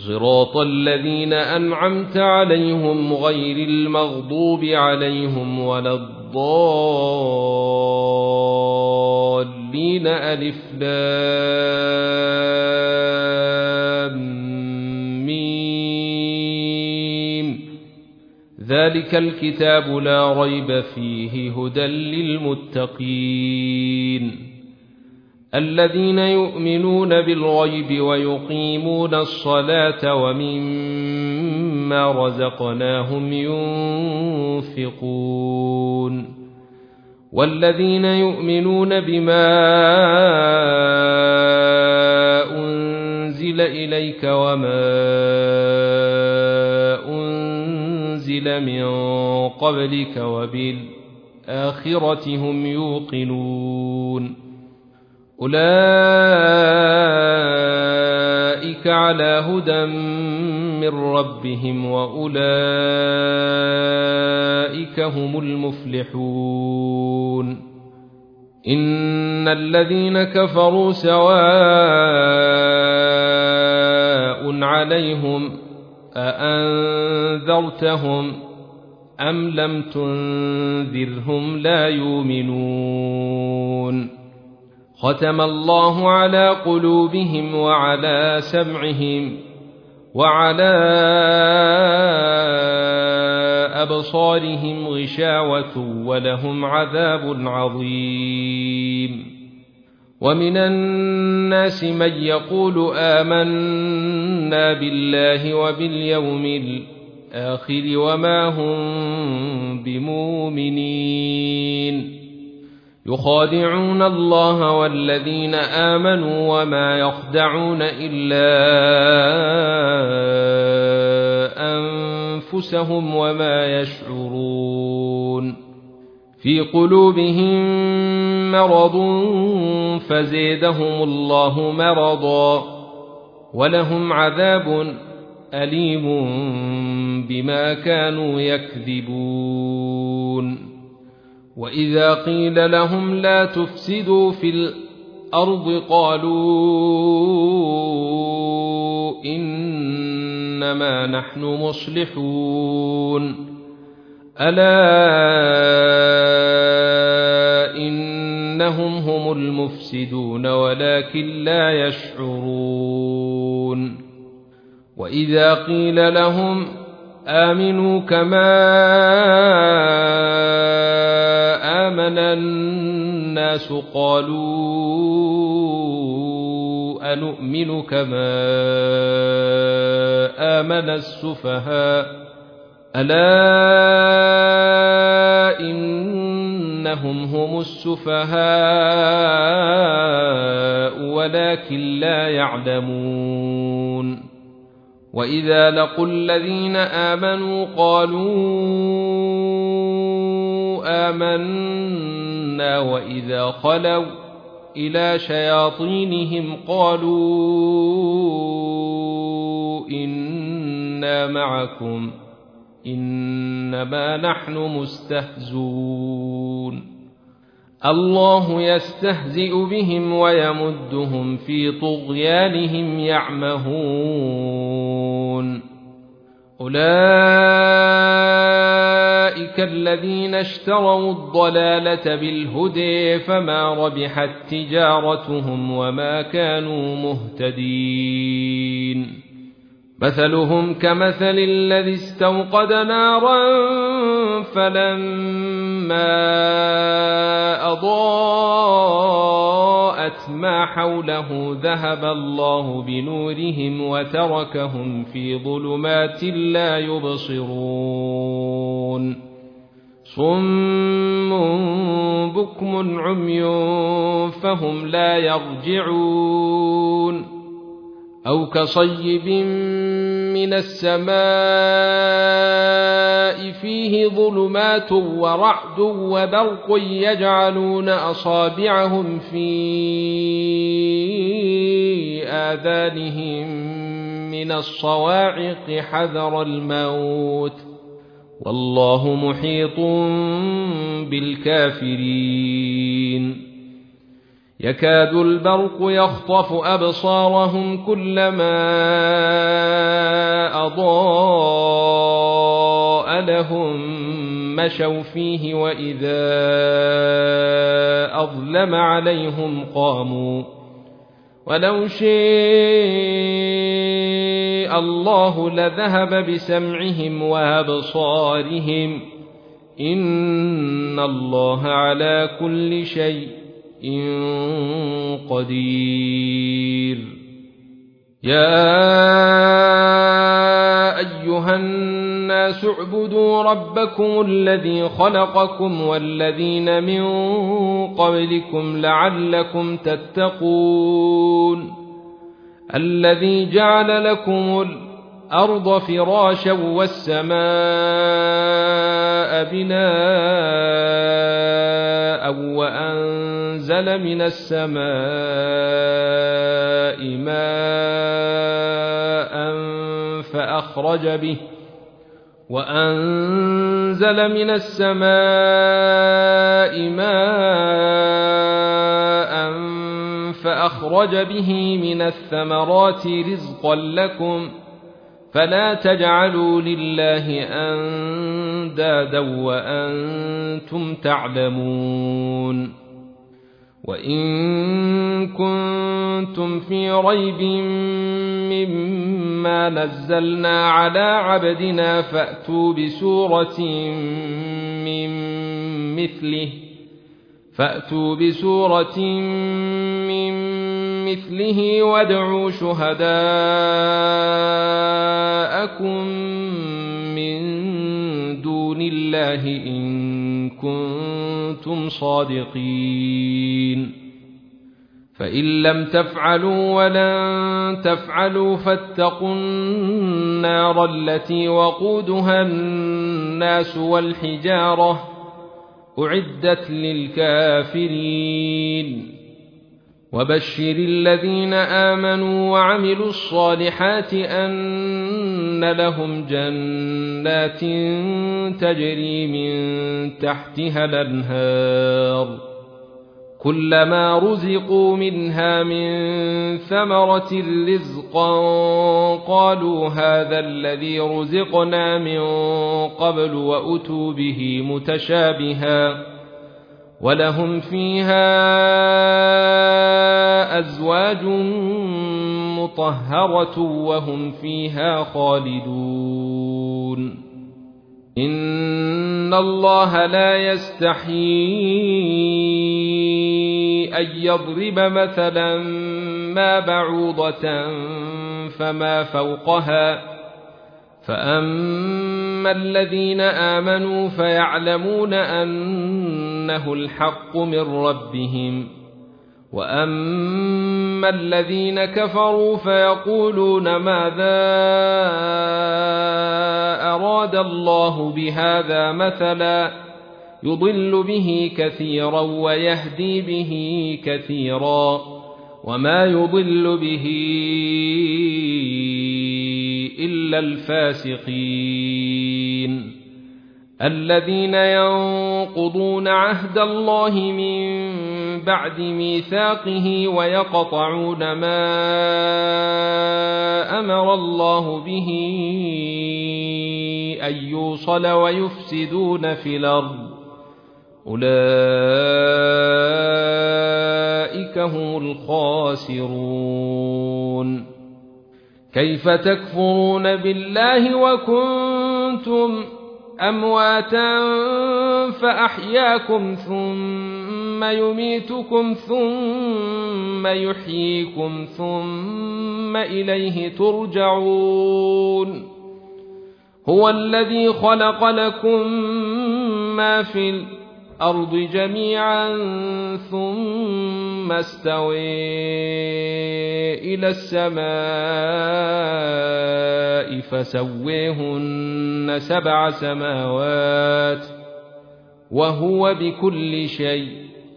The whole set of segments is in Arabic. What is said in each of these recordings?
صراط الذين أنعمت عليهم غير المغضوب عليهم ولا الضالين ألف لام ميم ذلك الكتاب لا ريب فيه هدى للمتقين الذين يؤمنون بالغيب ويقيمون الصلاة ومما رزقناهم ينفقون والذين يؤمنون بما أنزل إليك وما أنزل من قبلك وبالآخرة هم يوقنون أولئك على هدى من ربهم وأولئك هم المفلحون إن الذين كفروا سواء عليهم أأنذرتهم أم لم تنذرهم لا يؤمنون ختم الله على قلوبهم وعلى سمعهم وعلى أبصارهم غشاوة ولهم عذاب عظيم ومن الناس من يقول آمنا بالله وباليوم الآخر وما هم بمؤمنين يخادعون الله والذين آمنوا وما يخدعون إلا أنفسهم وما يشعرون في قلوبهم مرض فزيدهم الله مرضا ولهم عذاب أليم بما كانوا يكذبون وإذا قيل لهم لا تفسدوا في الأرض قالوا إنما نحن مصلحون ألا إنهم هم المفسدون ولكن لا يشعرون وإذا قيل لهم آمنوا كما آمن الناس قالوا أنؤمن كما آمن السفهاء ألا إنهم هم السفهاء ولكن لا يعلمون وإذا لقوا الذين آمنوا قالوا آمنا وإذا خلوا إلى شياطينهم قالوا إنا معكم إنما نحن مستهزون الله يستهزئ بهم ويمدهم في طغيانهم يعمهون أولئك الذين اشتروا الضلالة بالهدى فما ربحت تجارتهم وما كانوا مهتدين مثلهم كمثل الذي استوقد نارا فلما أضاءت ما حوله ذهب الله بنورهم وتركهم في ظلمات لا يبصرون صم بكم عمي فهم لا يرجعون أو كصيب من السماء فيه ظلمات ورعد وبرق يجعلون أصابعهم في آذانهم من الصواعق حذر الموت والله محيط بالكافرين يكاد البرق يخطف أبصارهم كلما لهم مشوا فيه وإذا أظلم عليهم قاموا ولو شاء الله لذهب بسمعهم وأبصارهم إن الله على كل شيء قدير. يا أيها الناس اعبدوا ربكم الذي خلقكم والذين من قبلكم لعلكم تتقون الذي جعل لكم الأرض فراشا والسماء بناء وأنزل من السماء ماء فأخرج به من الثمرات رزقا لكم فلا تجعلوا لله أندادا وأنتم تعلمون. وإن كنتم في ريب مما نزلنا على عبدنا فأتوا بسورة من مثله وادعوا شهداءكم من دون الله إن كنتم صادقين. فإن لم تفعلوا ولن تفعلوا فاتقوا النار التي وقودها الناس والحجارة أعدت للكافرين. وبشر الذين آمنوا وعملوا الصالحات أن لهم جنات تجري من تحتها الأنهار كلما رزقوا منها من ثمرة رزقا قالوا هذا الذي رزقنا من قبل وأتوا به متشابها ولهم فيها أزواج مطهرة وهم فيها خالدون. إن الله لا يستحيي أن يضرب مثلا ما بعوضة فما فوقها فأما الذين آمنوا فيعلمون أنه الحق من ربهم وأما الذين كفروا فيقولون ماذا أراد الله بهذا مثلا يضل به كثيرا ويهدي به كثيرا وما يضل به إلا الفاسقين الذين ينقضون عهد الله من بعد ميثاقه ويقطعون ما أمر الله به أن يوصل ويفسدون في الأرض أولئك هم الخاسرون. كيف تكفرون بالله وكنتم أمواتا فأحياكم ثم يميتكم ثم يحييكم ثم إليه ترجعون. هو الذي خلق لكم ما في الأرض جميعا ثم استوى إلى السماء فسويهن 7 سماوات وهو بكل شيء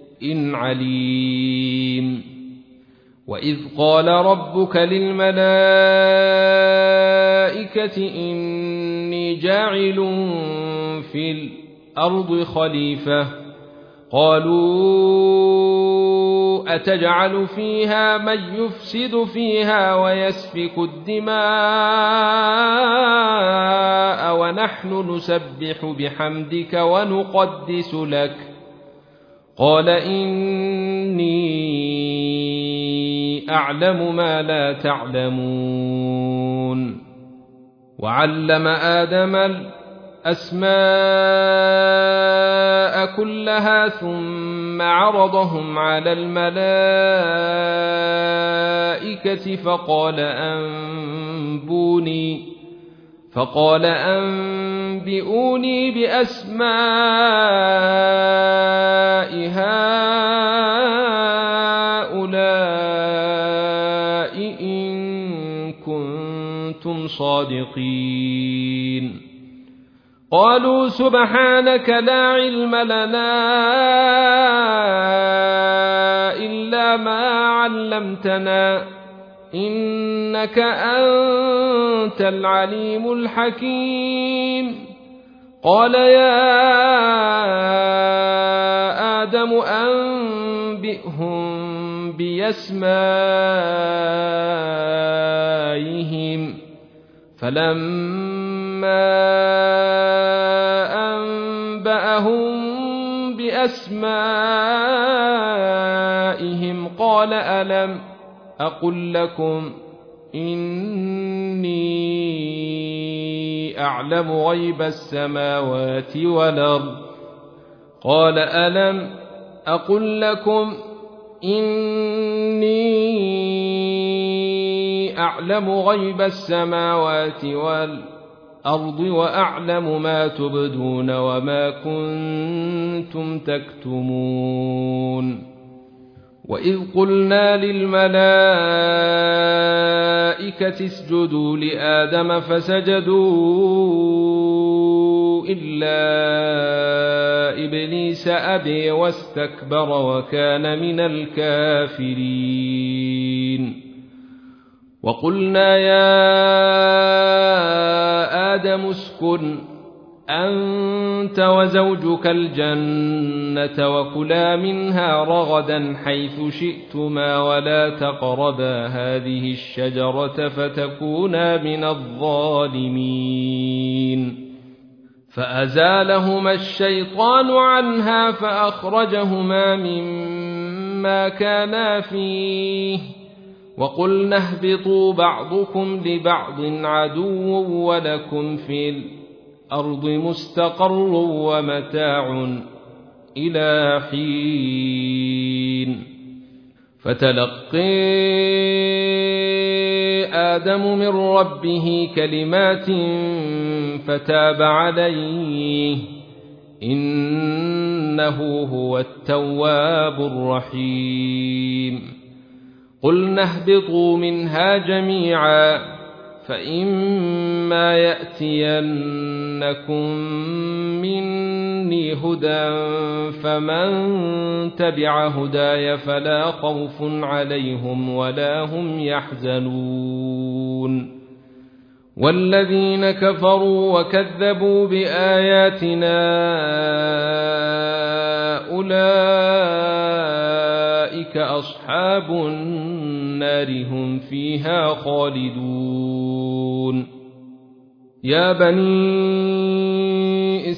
عليم. وإذ قال ربك للملائكة إني جاعل في الأرض خليفة قالوا أتجعل فيها من يفسد فيها ويسفك الدماء ونحن نسبح بحمدك ونقدس لك قال إني أعلم ما لا تعلمون وعلم آدم الأسماء كلها ثم عرضهم على الملائكة فقال أنبئوني بأسماء هؤلاء إن كنتم صادقين قالوا سبحانك لا علم لنا إلا ما علمتنا إنك أنت العليم الحكيم قال يا آدم أنبئهم بأسمائهم فلما أنبأهم بأسمائهم قال ألم أقل لكم إني أعلم غيب السماوات والأرض قال ألم أقل لكم إني أعلم غيب السماوات والأرض وأعلم ما تبدون وما كنتم تكتمون وإذ قلنا للملائكة اسجدوا لآدم فسجدوا إلا إبليس أبي واستكبر وكان من الكافرين وقلنا يا آدم اسكن أنت وزوجك الجنة وكلا منها رغدا حيث شئتما ولا تقربا هذه الشجرة فتكونا من الظالمين فأزالهما الشيطان عنها فأخرجهما مما كانا فيه وقلنا اهبطوا بعضكم لبعض عدو ولكم في الأرض مستقر ومتاع إلى حين فتلقي آدم من ربه كلمات فتاب عليه إنه هو التواب الرحيم قلنا اهبطوا منها جميعا فإما يأتينكم مني هدى فمن تبع هداي فلا خوف عليهم ولا هم يحزنون والذين كفروا وكذبوا بآياتنا أولئك أصحاب النار هم فيها خالدون يا بني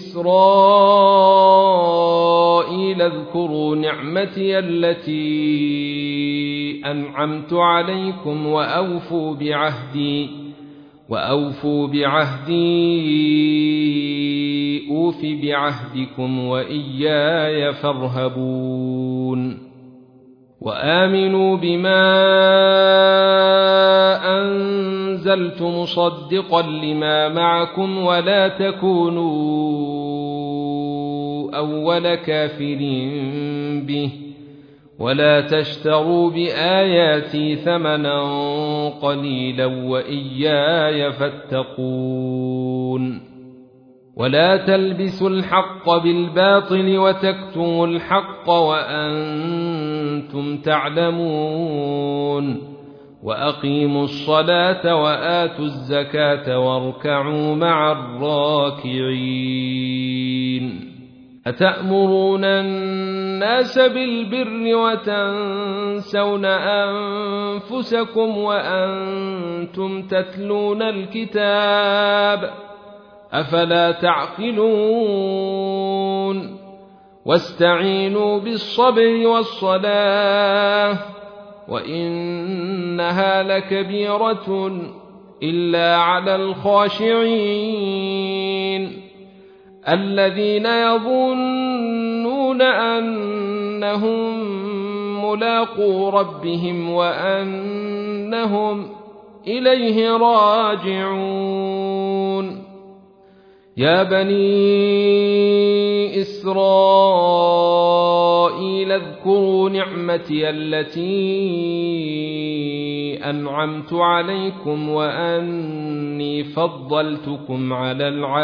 إسرائيل اذكروا نعمتي التي أنعمت عليكم وأوفوا بعهدي أوف بعهدكم وإياي فارهبون وآمنوا بما أنزلت مصدقا لما معكم ولا تكونوا أول كافر به ولا تشتروا بآياتي ثمنا قليلا وإياي فاتقون ولا تلبسوا الحق بالباطل وتكتموا الحق وأنتم تعلمون وأقيموا الصلاة وآتوا الزكاة واركعوا مع الراكعين أتأمرون الناس بالبر وتنسون أنفسكم وأنتم تتلون الكتاب أفلا تعقلون واستعينوا بالصبر والصلاة وإنها لكبيرة إلا على الخاشعين الذين يظنون أنهم ملاقو ربهم وأنهم إليه راجعون يا بني إسرائيل اذكروا نعمتي التي أنعمت عليكم وأني فضلتكم على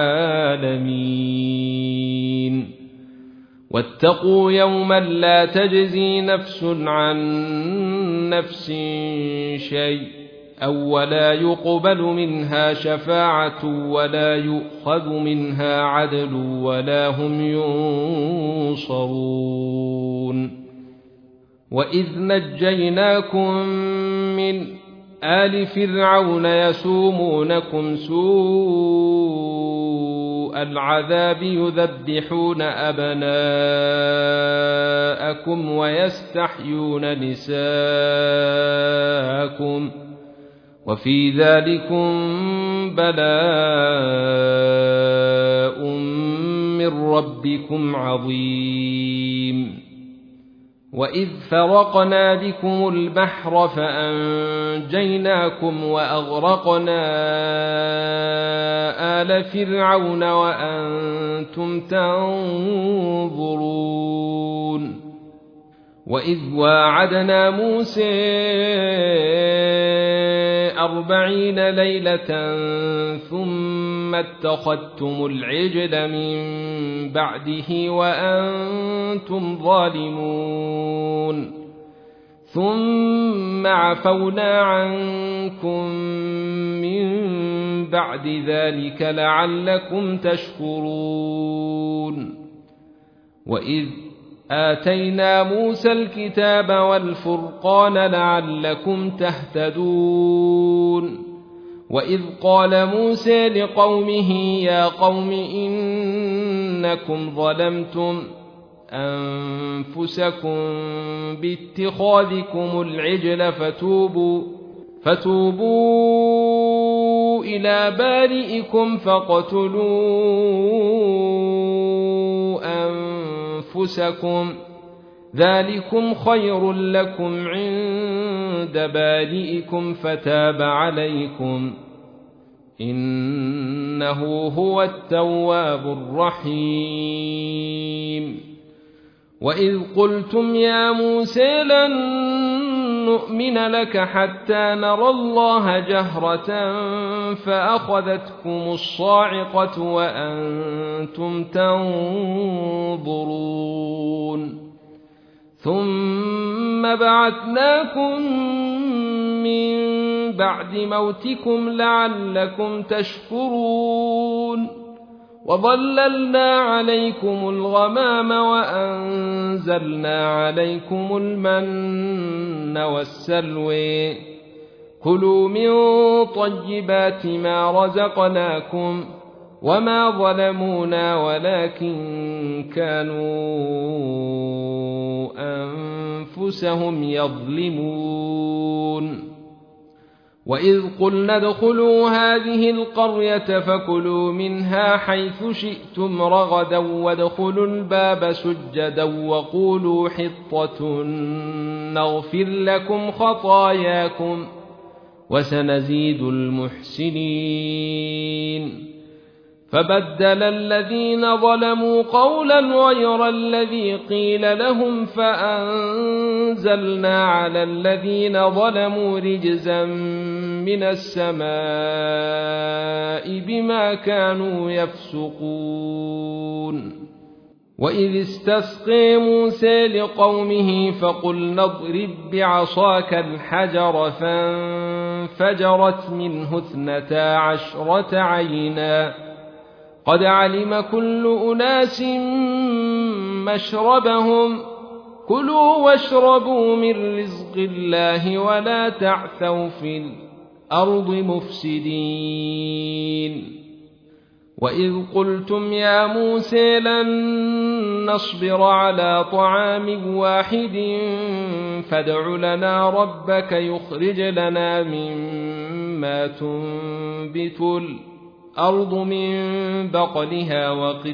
العالمين واتقوا يوما لا تجزي نفس عن نفس شيء ولا يقبل منها شفاعة ولا يؤخذ منها عدل ولا هم ينصرون وإذ نجيناكم من آل فرعون يسومونكم سوء العذاب يذبحون أبناءكم ويستحيون نساءكم وفي ذلكم بلاء من ربكم عظيم وإذ فرقنا بكم البحر فأنجيناكم وأغرقنا آل فرعون وأنتم تنظرون وإذ واعدنا موسى 40 ليلة ثم اتخذتم العجل من بعده وأنتم ظالمون ثم عفونا عنكم من بعد ذلك لعلكم تشكرون وإذ آتينا موسى الكتاب والفرقان لعلكم تهتدون وإذ قال موسى لقومه يا قوم إنكم ظلمتم أنفسكم باتخاذكم العجل فتوبوا إلى بارئكم فاقتلوا أنفسكم ذلكم خير لكم عند بارئكم فتاب عليكم إنه هو التواب الرحيم وإذ قلتم يا موسى لن نؤمن لك حتى نرى الله جهرة فأخذتكم الصاعقة وأنتم تنظرون ثم بعثناكم من بعد موتكم لعلكم تشكرون وظللنا عليكم الغمام وأنزلنا عليكم المن والسلوى كلوا من طيبات ما رزقناكم وما ظلمونا ولكن كانوا أنفسهم يظلمون وإذ قلنا ادخلوا هذه القرية فكلوا منها حيث شئتم رغدا وادخلوا الباب سجدا وقولوا حطة نغفر لكم خطاياكم وسنزيد المحسنين فبدل الذين ظلموا قولا غير الذي قيل لهم فأنزلنا على الذين ظلموا رجزا من السماء بما كانوا يفسقون وإذ استسقى موسى لقومه فقلنا اضرب بعصاك الحجر فانفجرت منه 12 عينا قد علم كل أناس مشربهم كلوا واشربوا من رزق الله ولا تعثوا في الأرض مفسدين وإذ قلتم يا موسى لن نصبر على طعام واحد فادع لنا ربك يخرج لنا مما تنبت الأرض من بقلها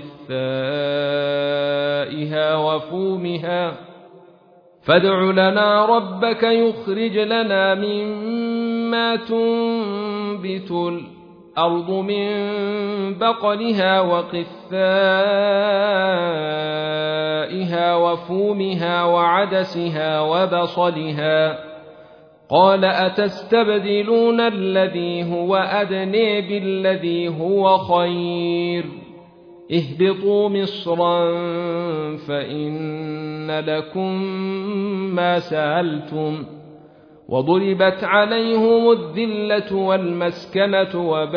وقثائها وفومها فادع لنا ربك يخرج لنا مما تنبت الأرض من بقلها وقثائها وفومها وعدسها وبصلها قال أتستبدلون الذي هو أدنى بالذي هو خير اهبطوا مصرا فإن لكم ما سألتم وضربت عليهم الذلة والمسكنة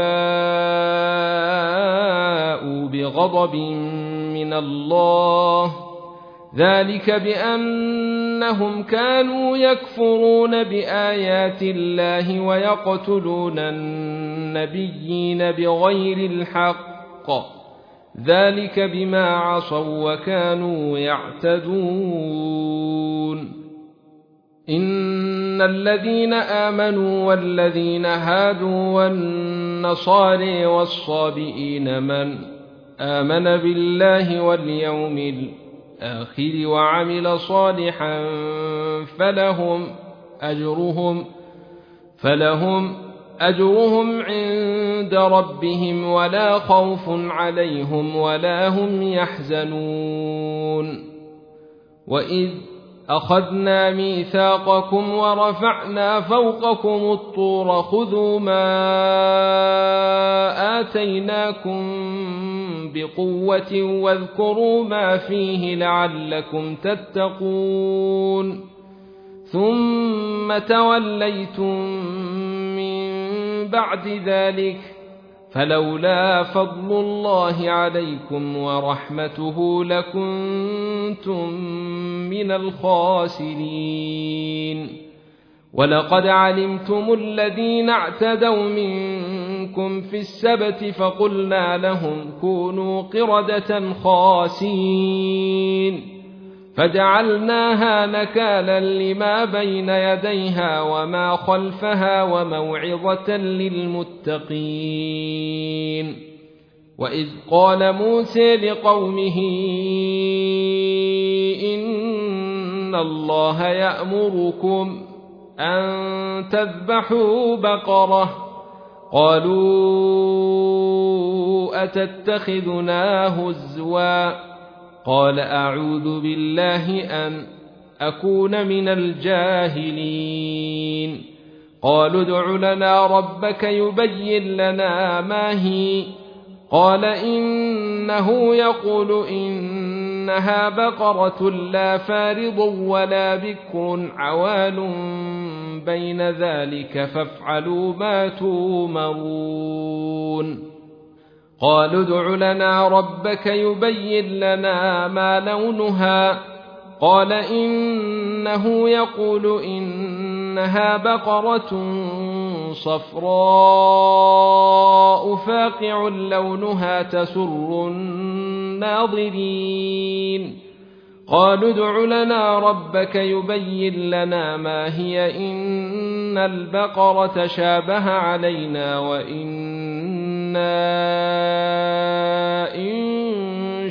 وباءوا بغضب من الله ذلك بأنهم كانوا يكفرون بآيات الله ويقتلون النبيين بغير الحق ذلك بما عصوا وكانوا يعتدون إن الذين آمنوا والذين هادوا والنصارى والصابئين من آمن بالله واليوم الآخر وعمل صالحا فلهم أجرهم عند ربهم ولا خوف عليهم ولا هم يحزنون وإذ أخذنا ميثاقكم ورفعنا فوقكم الطور خذوا ما آتيناكم بقوة واذكروا ما فيه لعلكم تتقون ثم توليتم من بعد ذلك فلولا فضل الله عليكم ورحمته لكنتم من الخاسرين ولقد علمتم الذين اعتدوا منكم في السبت فقلنا لهم كونوا قردة خاسئين فجعلناها نكالا لما بين يديها وما خلفها وموعظة للمتقين وإذ قال موسى لقومه إن الله يأمركم أن تذبحوا بقرة قالوا أتتخذنا هزوا قال أعوذ بالله أن أكون من الجاهلين قالوا ادع لنا ربك يبين لنا ما هي قال إنه يقول إنها بقرة لا فارض ولا بكر عوان بين ذلك فافعلوا ما تؤمرون قالوا ادع لنا ربك يبين لنا ما لونها قال إنه يقول إنها بقرة صفراء فاقع لونها تسر الناظرين قالوا ادع لنا ربك يبين لنا ما هي إن البقرة شابه علينا وإنا إن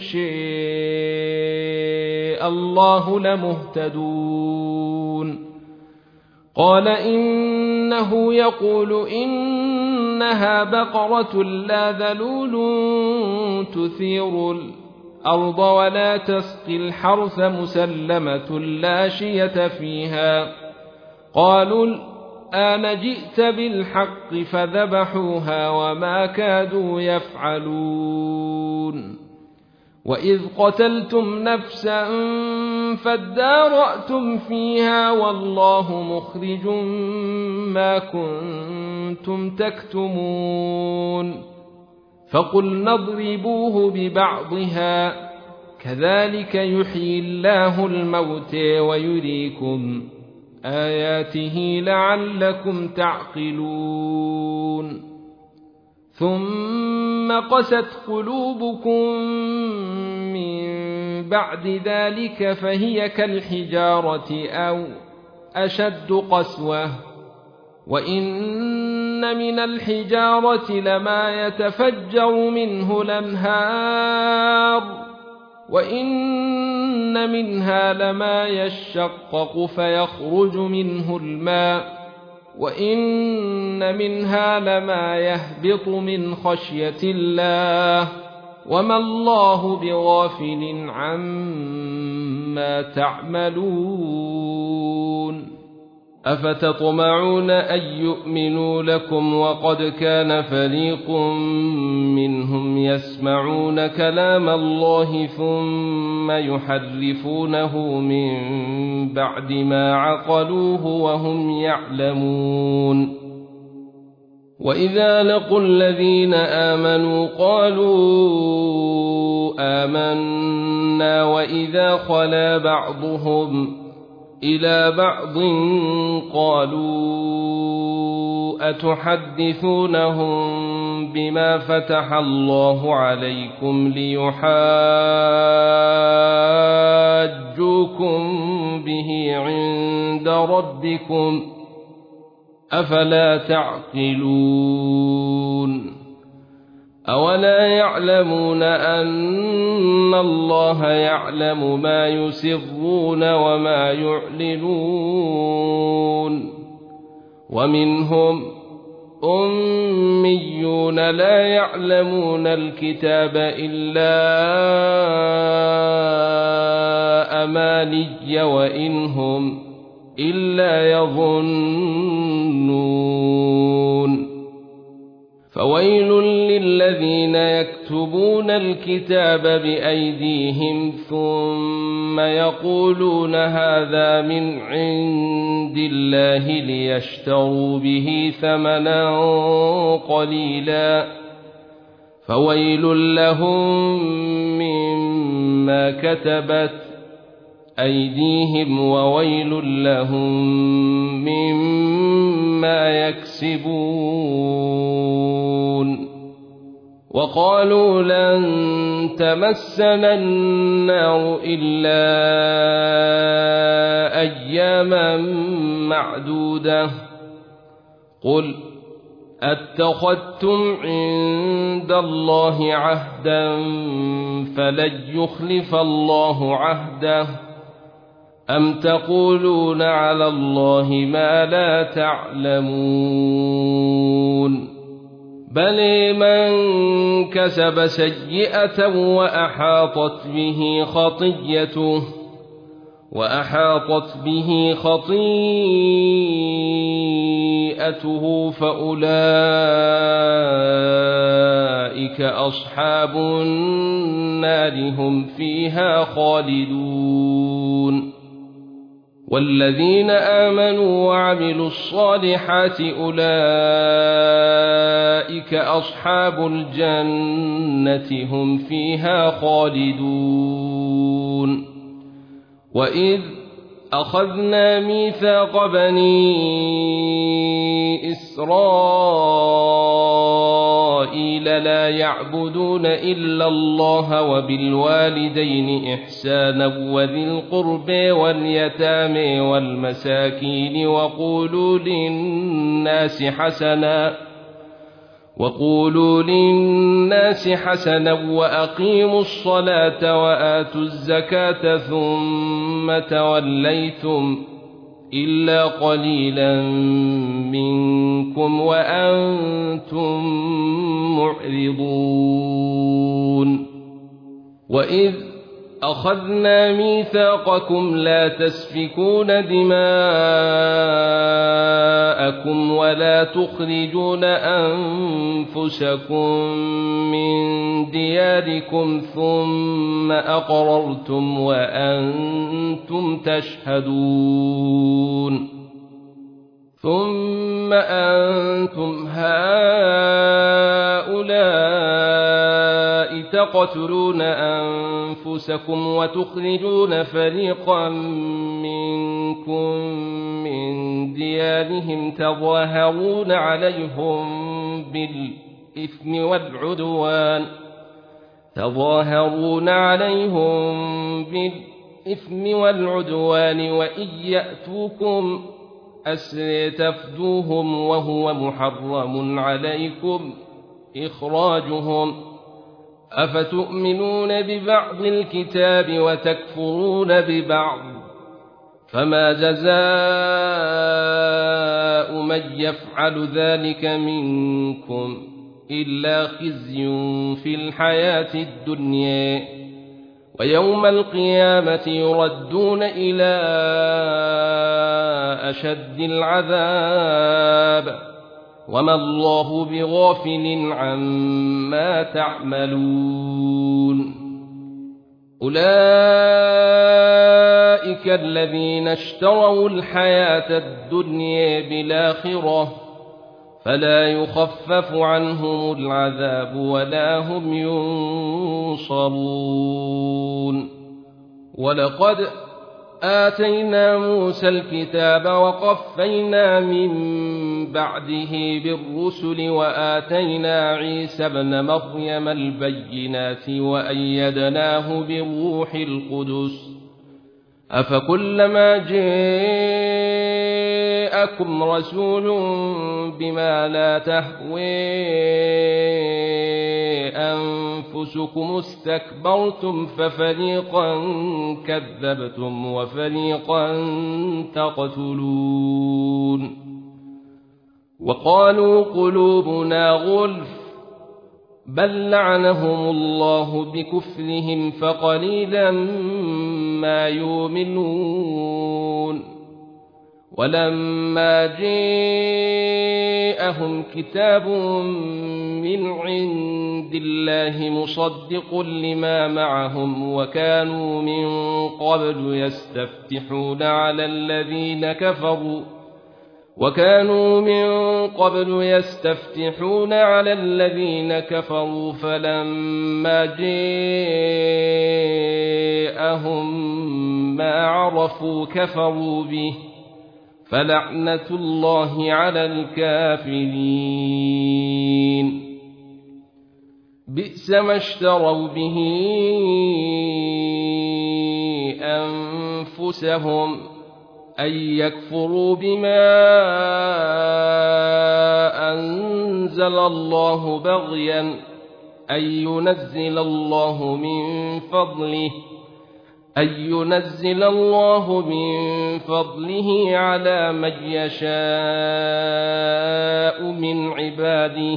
شاء الله لمهتدون قال إنه يقول إنها بقرة لا ذلول تثير الأرض ولا تسقي الحرث مسلمة لا شية فيها قالوا الآن جئت بالحق فذبحوها وما كادوا يفعلون وإذ قتلتم نفسا فادارأتم فيها والله مخرج ما كنتم تكتمون فقلنا اضربوه ببعضها كذلك يحيي الله الموتى ويريكم آياته لعلكم تعقلون ثم ثم قست قلوبكم من بعد ذلك فهي كالحجارة أو أشد قسوة وإن من الحجارة لما يتفجر منه الأنهار وإن منها لما يشقق فيخرج منه الماء وإن منها لما يهبط من خشية الله وما الله بغافل عما تعملون أفتطمعون أن يؤمنوا لكم وقد كان فريق منهم يسمعون كلام الله ثم يحرفونه من بعد ما عقلوه وهم يعلمون وإذا لقوا الذين آمنوا قالوا آمنا وإذا خلا بعضهم إلى بعض قالوا أتحدثونهم بما فتح الله عليكم ليحاجوكم به عند ربكم أفلا تعقلون أولا يعلمون أن الله يعلم ما يسرون وما يعلنون ومنهم أميون لا يعلمون الكتاب إلا أماني وإنهم إلا يظنون فويل للذين يكتبون الكتاب بأيديهم ثم يقولون هذا من عند الله ليشتروا به ثمنا قليلا فويل لهم مما كتبت أيديهم وويل لهم مما يكسبون وقالوا لن تمسنا النار إلا أياما معدودة قل أتخذتم عند الله عهدا فلن يخلف الله عهده أم تقولون على الله ما لا تعلمون بل من كسب سيئة وأحاطت به خطيئته فأولئك أصحاب النار هم فيها خالدون والذين آمنوا وعملوا الصالحات أولئك أصحاب الجنة هم فيها خالدون وإذ أخذنا ميثاق بني إسرائيل لا يعبدون إلا الله وبالوالدين إحسانا وذي القرب واليتامى والمساكين وقولوا للناس حسنا وأقيموا الصلاة وآتوا الزكاة ثم توليتم إلا قليلا منكم وأنتم معرضون وإذ أخذنا ميثاقكم لا تسفكون دماءكم ولا تخرجون أنفسكم من دياركم ثم أقررتم وأنتم تشهدون ثم أنتم هؤلاء تقتلون أنفسكم وتخرجون فريقا منكم من ديارهم تظاهرون عليهم بالإثم والعدوان تظاهرون عليهم بالإثم والعدوان وإن يأتوكم أسرى تفدوهم وهو محرم عليكم إخراجهم أفتؤمنون ببعض الكتاب وتكفرون ببعض فما جزاء من يفعل ذلك منكم إلا خزي في الحياة الدنيا ويوم القيامة يردون إلى أشد العذاب وما الله بغافل عما تعملون أولئك الذين اشتروا الحياة الدنيا بالآخرة فلا يخفف عنهم العذاب ولا هم ينصرون ولقد آتينا موسى الكتاب وقفينا من بعده بالرسل وآتينا عيسى ابن مريم البينات وأيدناه بروح القدس أفكلما جاءكم رسول بما لا تهوي أنفسكم استكبرتم ففريقا كذبتم وفريقا تقتلون وقالوا قلوبنا غلف بل لعنهم الله بكفرهم فقليلا ما يؤمنون ولما جاءهم كتاب من عند الله مصدق لما معهم وكانوا من قبل يستفتحون على الذين كفروا فلما جاءهم ما عرفوا كفروا به فلعنة الله على الكافرين بئس ما اشتروا به أنفسهم أن يكفروا بما أنزل الله بغيا أن ينزل الله من فضله على من يشاء من عباده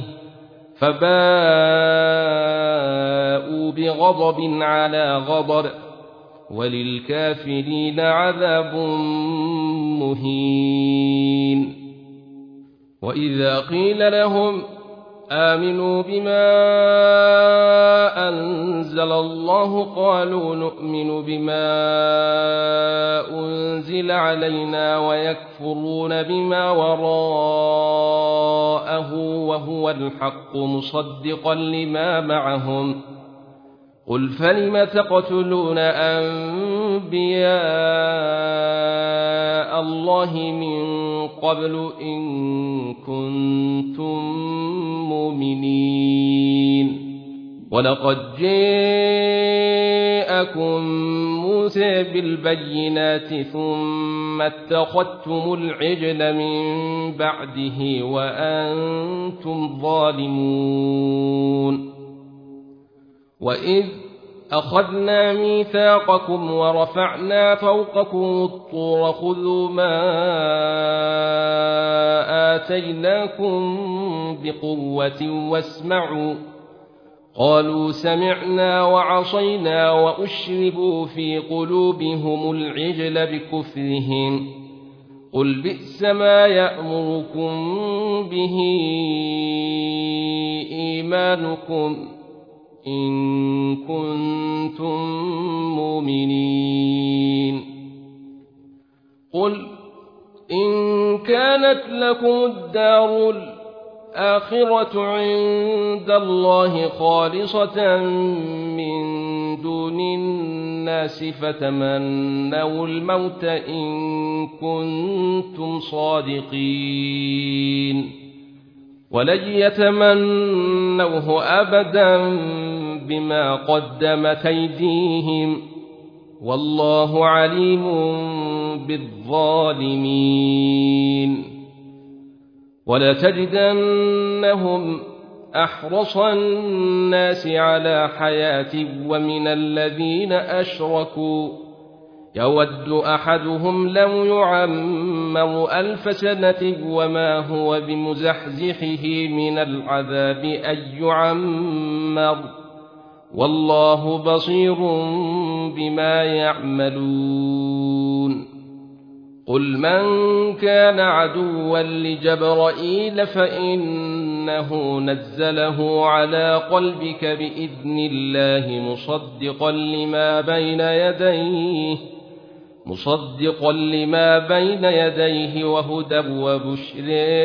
فباءوا بغضب على غضب وللكافرين عذاب مهين وإذا قيل لهم آمنوا بما أنزل الله قالوا نؤمن بما أنزل علينا ويكفرون بما وراءه وهو الحق مصدقا لما معهم قل فلم تقتلون أنبياء الله من قبل إن كنتم مؤمنين ولقد جاءكم موسى بالبينات ثم اتخذتم العجل من بعده وأنتم ظالمون وإذ أخذنا ميثاقكم ورفعنا فوقكم الطور خذوا ما آتيناكم بقوة واسمعوا قالوا سمعنا وعصينا وأشربوا في قلوبهم العجل بكفرهم قل بئس ما يأمركم به إيمانكم إن كنتم مؤمنين قل إن كانت لكم الدار الآخرة عند الله خالصة من دون الناس فتمنوا الموت إن كنتم صادقين ولن يتمنوه أبدا بما قدمت أيديهم والله عليم بالظالمين. ولتجدنهم أحرص الناس على حياة ومن الذين أشركوا يود أحدهم لو يعمر 1000 سنة وما هو بمزحزحه من العذاب أن يعمر والله بصير بما يعملون. قل من كان عدوا لجبرائيل فإنه نزله على قلبك بإذن الله مصدقا لما بين يديه وهدى وبشر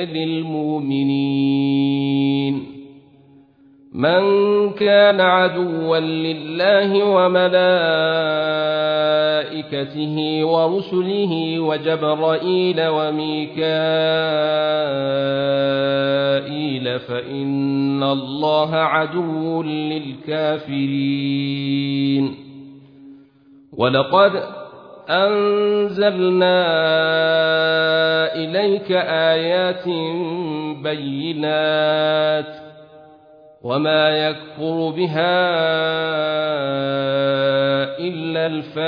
للمؤمنين. من كان عدوا لله وملائكته ورسله وجبرائيل وميكائيل فإن الله عدو للكافرين. ولقد أنزلنا إليك آيات بينات وما يكفر بها إلا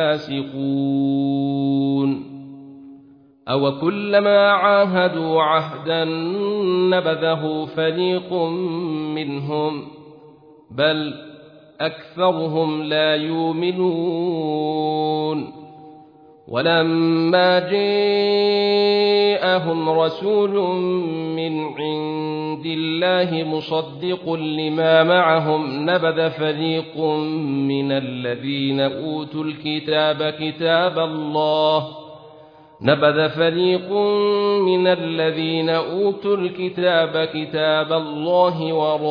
الفاسقون. أو كلما عاهدوا عهدا نبذه فريق منهم بل أكثرهم لا يؤمنون. ولما جاءهم رسول من عند الله مصدق لما معهم نبذ فريق من الذين أوتوا الكتاب كتاب الله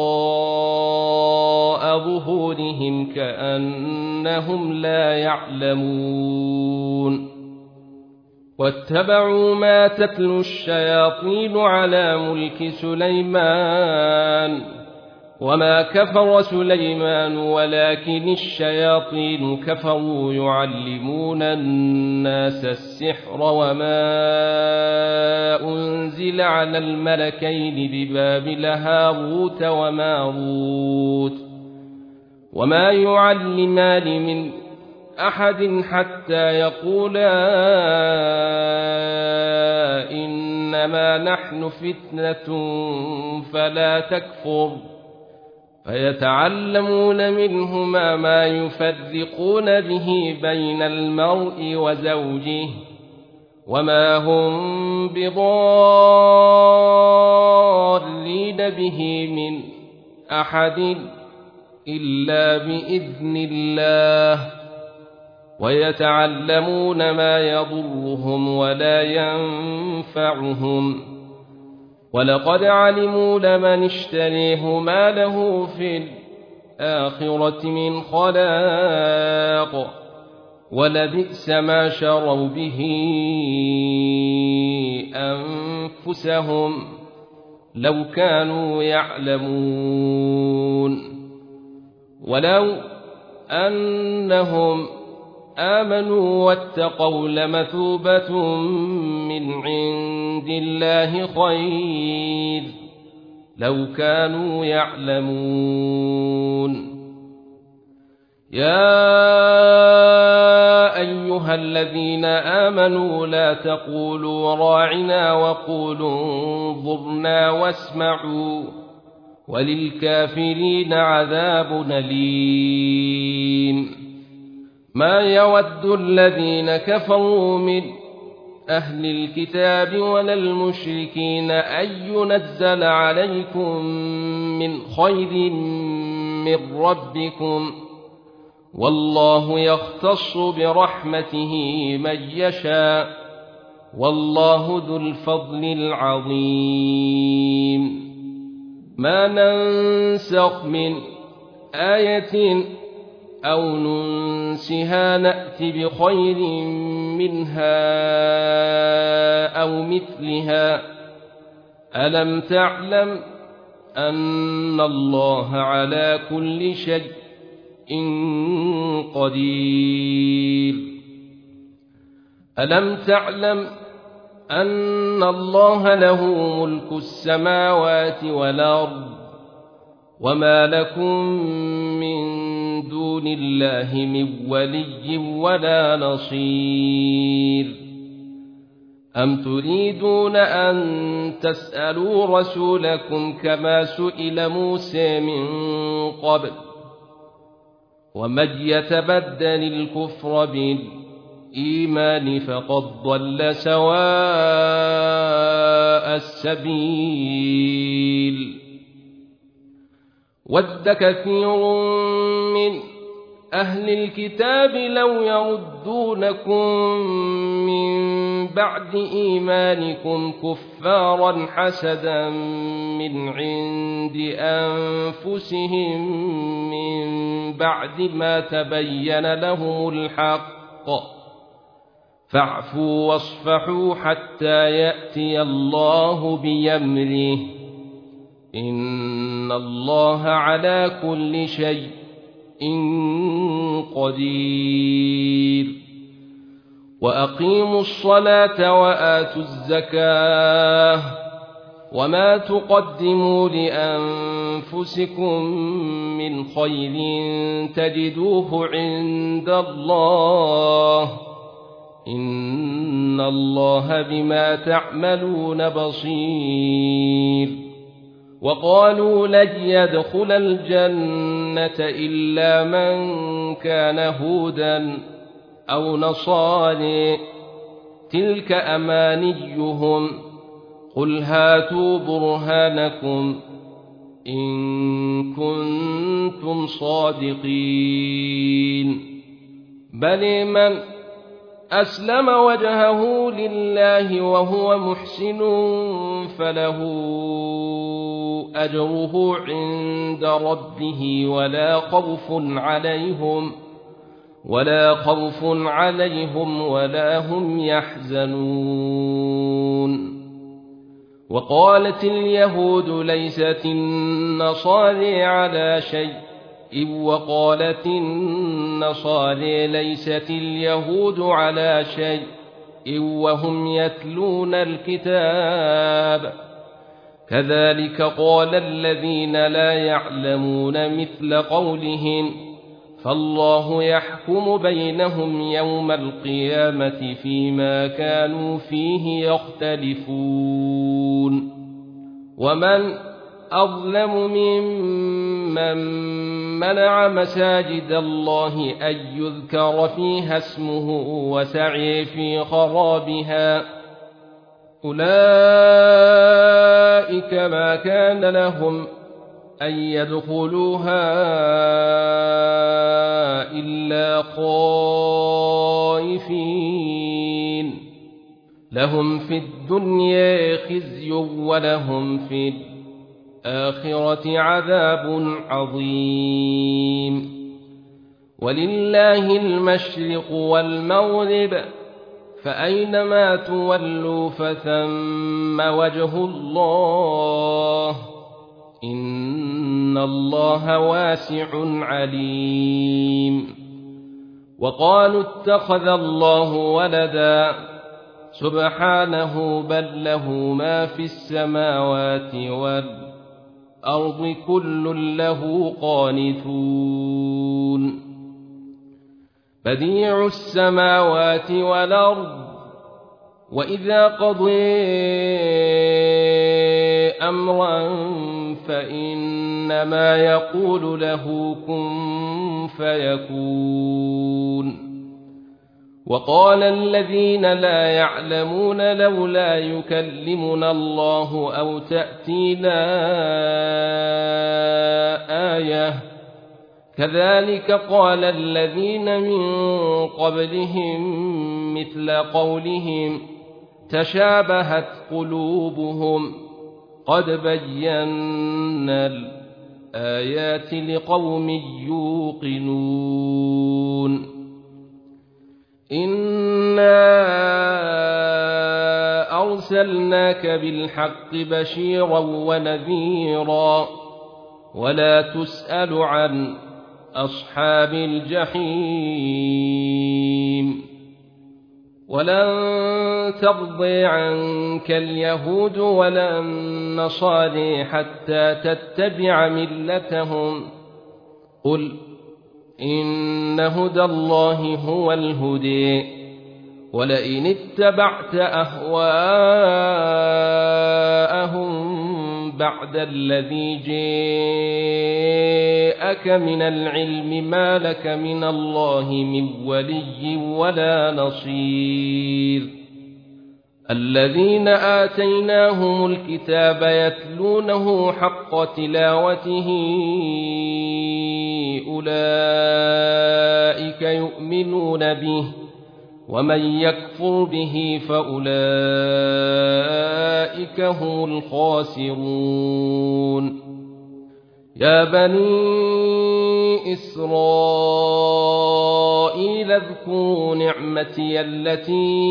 وراء ظهورهم كأنهم لا يعلمون. واتبعوا ما تتلو الشياطين على ملك سليمان وما كفر سليمان ولكن الشياطين كفروا يعلمون الناس السحر وما أنزل على الملكين ببابل هاروت وماروت وما يعلمان من أحد حتى يقولا إنما نحن فتنة فلا تكفر فيتعلمون منهما ما يفرقون به بين المرء وزوجه وما هم بضارين به من أحد إلا بإذن الله ويتعلمون ما يضرهم ولا ينفعهم ولقد علموا لمن اشتريه ما له في الآخرة من خلاق ولبئس ما شروا به أنفسهم لو كانوا يعلمون. ولو أنهم آمنوا واتقوا لمثوبة من عند الله خير لو كانوا يعلمون. يا أيها الذين آمنوا لا تقولوا راعنا وقولوا انظرنا واسمعوا وللكافرين عذاب أليم. ما يود الذين كفروا من أهل الكتاب ولا المشركين أن ينزل عليكم من خير من ربكم والله يختص برحمته من يشاء والله ذو الفضل العظيم. ما ننسخ من آية أو ننسها نأت بخير منها أو مثلها ألم تعلم أن الله على كل شيء قدير. ألم تعلم أن الله له ملك السماوات والأرض وما لكم من دون الله من ولي ولا نصير؟ أم تريدون أن تسألوا رسولكم كما سئل موسى من قبل؟ ومن يتبدل الكفر بالإيمان فقد ضل سواء السبيل. ود كثير من أهل الكتاب لو يردونكم من بعد إيمانكم كفارا حسدا من عند أنفسهم من بعد ما تبين لهم الحق، فاعفوا واصفحوا حتى يأتي الله بأمره، إن الله على كل شيء قدير. وأقيموا الصلاة وآتوا الزكاة وما تقدموا لأنفسكم من خير تجدوه عند الله، إن الله بما تعملون بصير. وقالوا لن يدخل الجنة إلا من كان هودا أو نصارى، تلك أمانيهم، قل هاتوا برهانكم إن كنتم صادقين. بل من أسلم وجهه لله وهو محسن فله أجره عند ربه ولا خوف عليهم ولا هم يحزنون. وقالت اليهود ليست النصارى على شيء، وقالت النصارى ليست اليهود على شيء وهم يتلون الكتاب، كذلك قال الذين لا يعلمون مثل قولهم، فالله يحكم بينهم يوم القيامة فيما كانوا فيه يختلفون. ومن أظلم ممن منع مساجد الله أن يذكر فيها اسمه وسعي في خرابها، أولئك ما كان لهم أن يدخلوها إلا خائفين، لهم في الدنيا خزي ولهم في الآخرة عذاب عظيم. ولله المشرق والمغرب، فأينما تولوا فثم وجه الله، إن الله واسع عليم. وقالوا اتخذ الله ولدا، سبحانه بل له ما في السماوات والأرض كل له قانتون. بديع السماوات والأرض، وإذا قضي أمرا فإنما يقول له كن فيكون. وقال الذين لا يعلمون لولا يكلمنا الله أو تأتينا آية، كذلك قال الذين من قبلهم مثل قولهم تشابهت قلوبهم، قد بينا الآيات لقوم يوقنون. إنا أرسلناك بالحق بشيرا ونذيرا ولا تسأل عن أصحاب الجحيم ولن ترضي عنك اليهود ولا النصارى حتى تتبع ملتهم قل إن هدى الله هو الهدي ولئن اتبعت أهواءهم بعد الذي جاءك من العلم ما لك من الله من ولي ولا نصير الذين آتيناهم الكتاب يتلونه حق تلاوته أولئك يؤمنون به ومن يكفر به فأولئك هم الخاسرون يا بني إسرائيل اذكروا نعمتي التي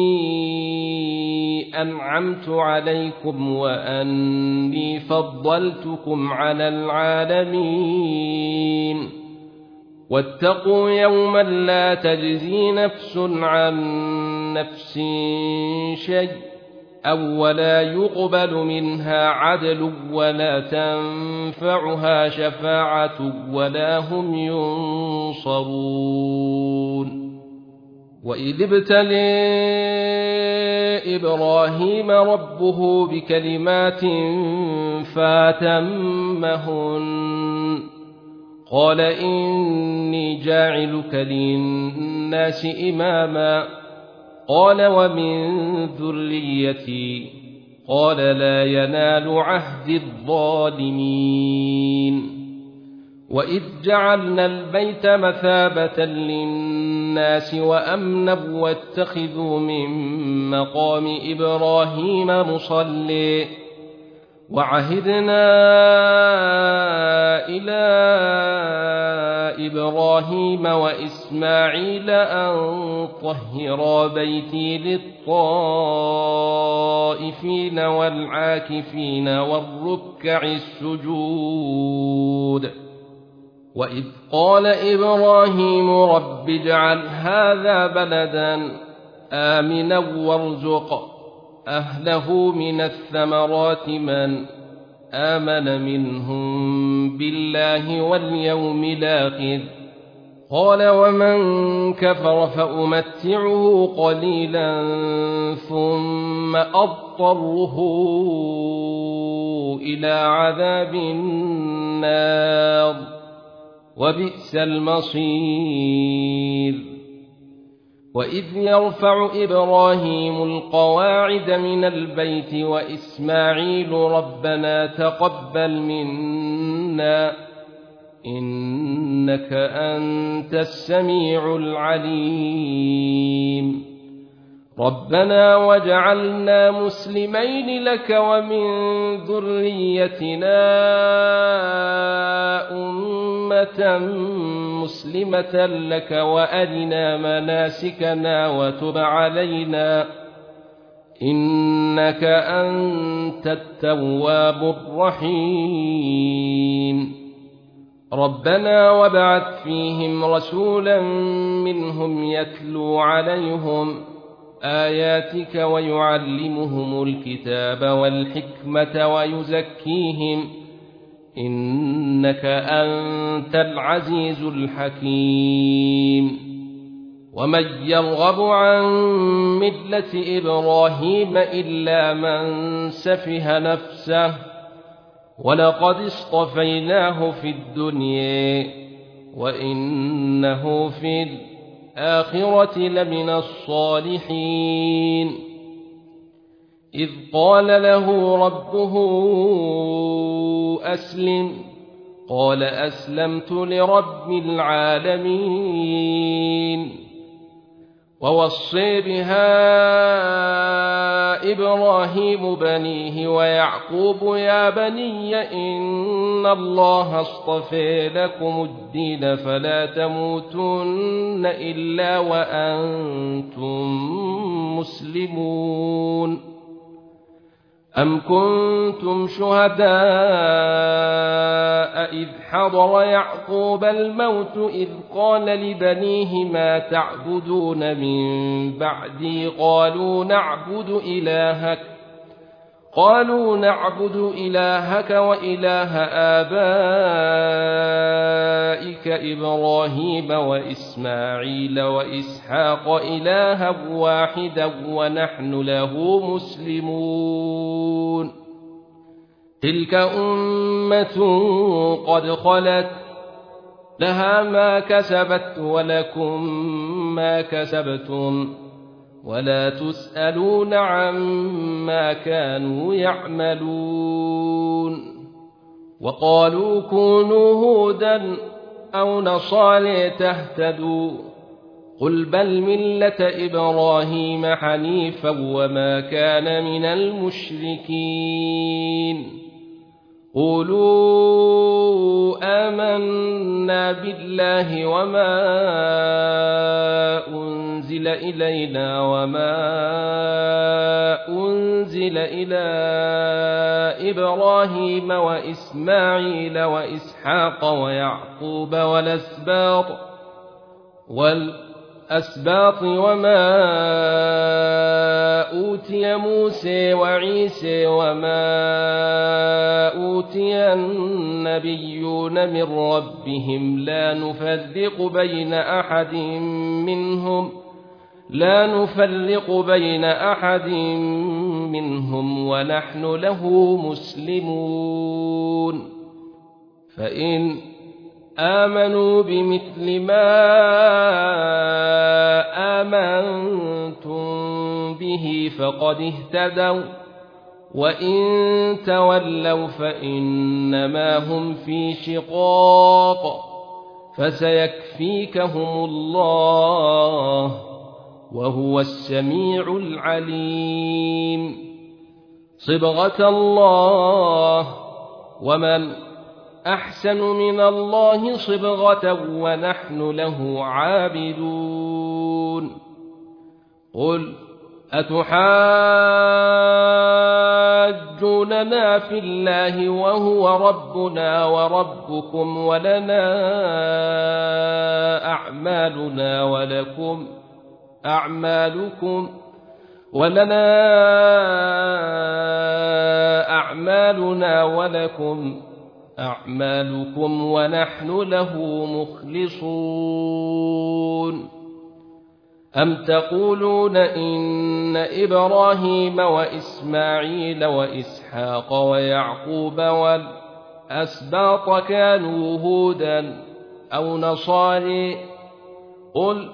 أنعمت عليكم وأني فضلتكم على العالمين واتقوا يوما لا تجزي نفس عن نفس شيء ولا يقبل منها عدل ولا تنفعها شفاعة ولا هم ينصرون وإذ ابتلى إبراهيم ربه بكلمات فاتمهن قال إني جاعلك للناس إماما قال ومن ذريتي قال لا ينال عهد الظالمين وإذ جعلنا البيت مثابة للناس وأمنا واتخذوا من مقام إبراهيم مصلى وعهدنا إلى إبراهيم وإسماعيل أن طهرا بيتي للطائفين والعاكفين والركع السجود وإذ قال إبراهيم رب اجعل هذا بلدا آمنا وارزق أهله من الثمرات من آمن منهم بالله واليوم الآخر قال ومن كفر فأمتعه قليلا ثم أضطره إلى عذاب النار وبئس المصير وإذ يرفع إبراهيم القواعد من البيت وإسماعيل ربنا تقبل منا إنك أنت السميع العليم ربنا وجعلنا مسلمين لك ومن ذريتنا أمة مسلمة لك وأرنا مناسكنا وتب علينا إنك أنت التواب الرحيم ربنا وابعث فيهم رسولا منهم يتلو عليهم آياتك ويعلمهم الكتاب والحكمة ويزكيهم إنك أنت العزيز الحكيم ومن يرغب عن ملة إبراهيم إلا من سفه نفسه ولقد اصطفيناه في الدنيا وإنه في الآخرة لمن الصالحين إذ قال له ربه أسلم قال أسلمت لرب العالمين ووصي بها إبراهيم بنيه ويعقوب يا بني إن الله اصطفى لكم الدين فلا تموتن إلا وأنتم مسلمون أم كنتم شهداء إذ حضر يعقوب الموت إذ قال لبنيه ما تعبدون من بعدي قالوا نعبد إلهك وإله آبائك إبراهيم وإسماعيل وإسحاق إلها واحدا ونحن له مسلمون تلك أمة قد خلت لها ما كسبت ولكم ما كسبتم ولا تسألون عما كانوا يعملون وقالوا كونوا هودا أو نصارى تهتدوا قل بل ملة إبراهيم حنيفا وما كان من المشركين قولوا آمنا بالله وما أنزل إلينا وما أنزل إلى إبراهيم وإسماعيل وإسحاق ويعقوب والأسباط وما أوتي موسى وعيسى وما أوتي النبيون من ربهم لا نفرق بين أحد منهم ونحن له مسلمون فإن آمنوا بمثل ما آمنتم به فقد اهتدوا وإن تولوا فإنما هم في شقاق فسيكفيكهم الله وهو السميع العليم صبغة الله ومن أحسن من الله صبغة ونحن له عابدون قل أتحاجوننا في الله وهو ربنا وربكم ولنا أعمالنا ولكم أعمالكم ونحن له مخلصون أم تقولون إن إبراهيم وإسماعيل وإسحاق ويعقوب والأسباط كانوا هودا أو نصارى قل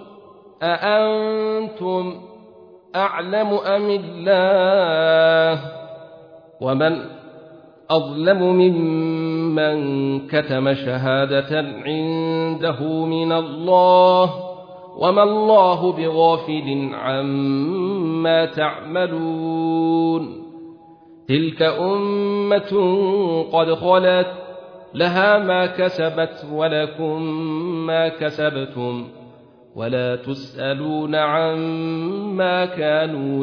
أأنتم أعلم أم الله ومن أظلم ممن كتم شهادة عنده من الله وما الله بغافل عما تعملون تلك أمة قد خلت لها ما كسبت ولكم ما كسبتم ولا تسألون عما كانوا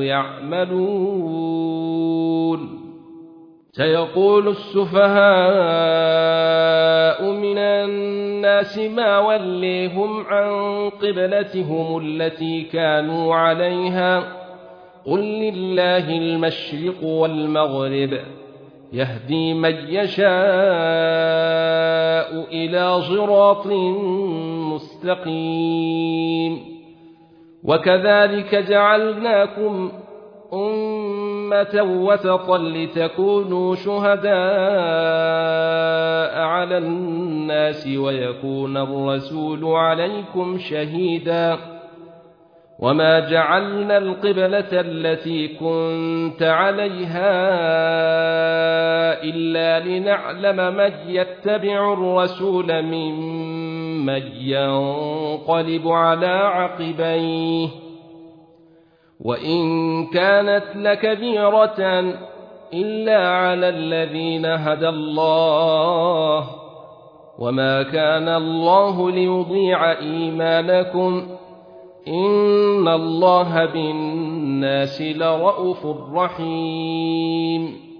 يعملون سيقول السفهاء من الناس ما وليهم عن قبلتهم التي كانوا عليها قل لله المشرق والمغرب يهدي من يشاء إلى صراط مستقيم وكذلك جعلناكم أمة وسطا لتكونوا شهداء على الناس ويكون الرسول عليكم شهيدا وما جعلنا القبلة التي كنت عليها إلا لنعلم من يتبع الرسول ممن ينقلب على عقبيه وإن كانت لكبيرة إلا على الذين هدى الله وما كان الله ليضيع إيمانكم إن الله بالناس لرءوف رحيم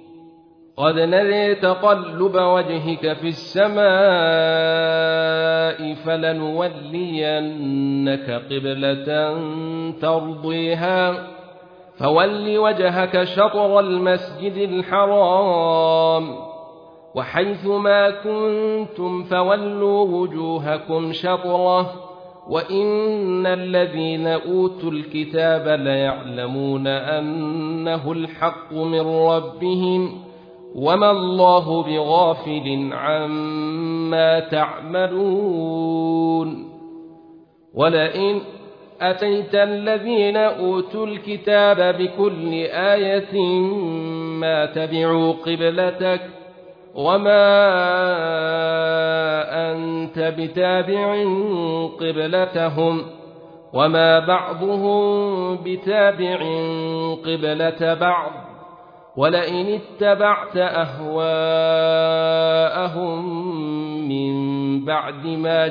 قد نري تقلب وجهك في السماء فلنولينك قبلة ترضيها فول وجهك شطر المسجد الحرام وحيث ما كنتم فولوا وجوهكم شطره وإن الذين أوتوا الكتاب ليعلمون أنه الحق من ربهم وما الله بغافل عما تعملون ولئن أتيت الذين أوتوا الكتاب بكل آية ما تبعوا قبلتك وما أنت بتابع قبلتهم وما بعضهم بتابع قبلة بعض ولئن اتبعت أهواءهم من بعد ما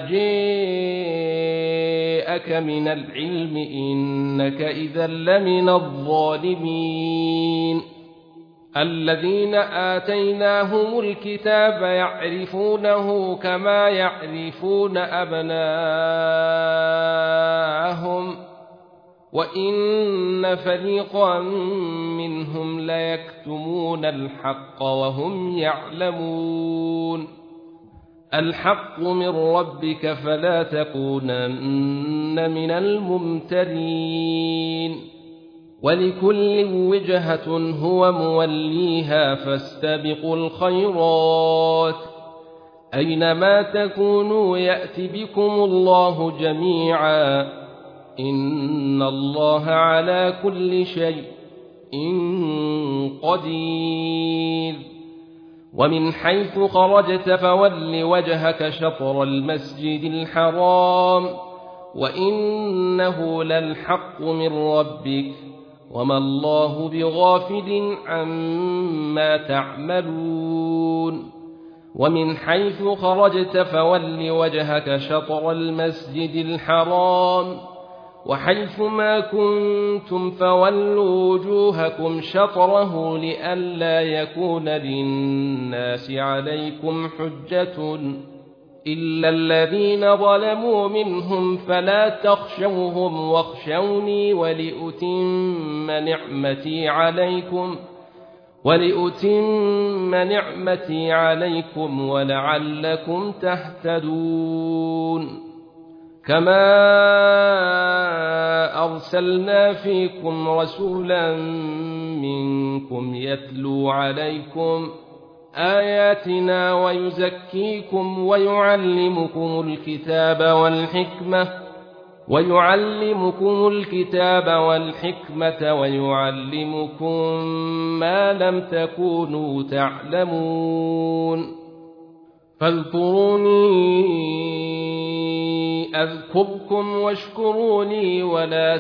جاءك من العلم إنك إذا لمن الظالمين الذين آتيناهم الكتاب يعرفونه كما يعرفون أبناءهم وإن فريقا منهم ليكتمون الحق وهم يعلمون الحق من ربك فلا تكونن من الممترين ولكل وجهة هو موليها فاستبقوا الخيرات أينما تكونوا يأت بكم الله جميعا إن الله على كل شيء قدير ومن حيث خرجت فول وجهك شطر المسجد الحرام وإنه للحق من ربك وما الله بغافل عما تعملون ومن حيث خرجت فول وجهك شطر المسجد الحرام وحيث ما كنتم فولوا وجوهكم شطره لئلا يكون للناس عليكم حجة إلا الذين ظلموا منهم فلا تخشوهم واخشوني ولأتم نعمتي عليكم ولعلكم تهتدون كما أرسلنا فيكم رسولا منكم يتلو عليكم آياتنا ويزكيكم ويعلمكم الكتاب والحكمة ويعلمكم ما لم تكونوا تعلمون فاذكروني أذكركم واشكروني ولا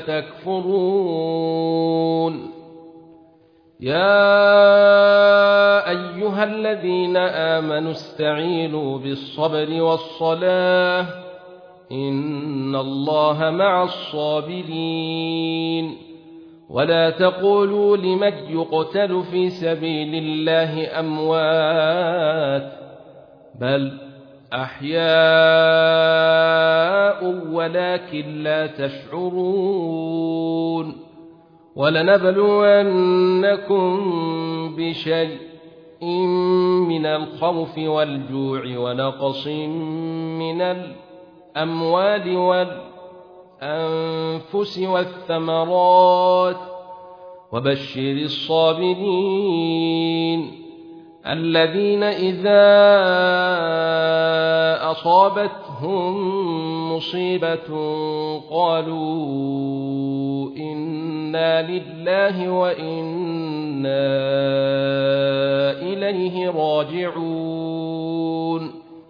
تكفرون يا أيها الذين آمنوا استعينوا بالصبر والصلاة إن الله مع الصابرين ولا تقولوا لمن يقتل في سبيل الله أموات بل أحياء ولكن لا تشعرون ولنبلونكم بشيء من الخوف والجوع ونقص من الأموال والأنفس والثمرات وبشر الصابرين الذين إذا أصابتهم مصيبة قالوا إنا لله وإنا إليه راجعون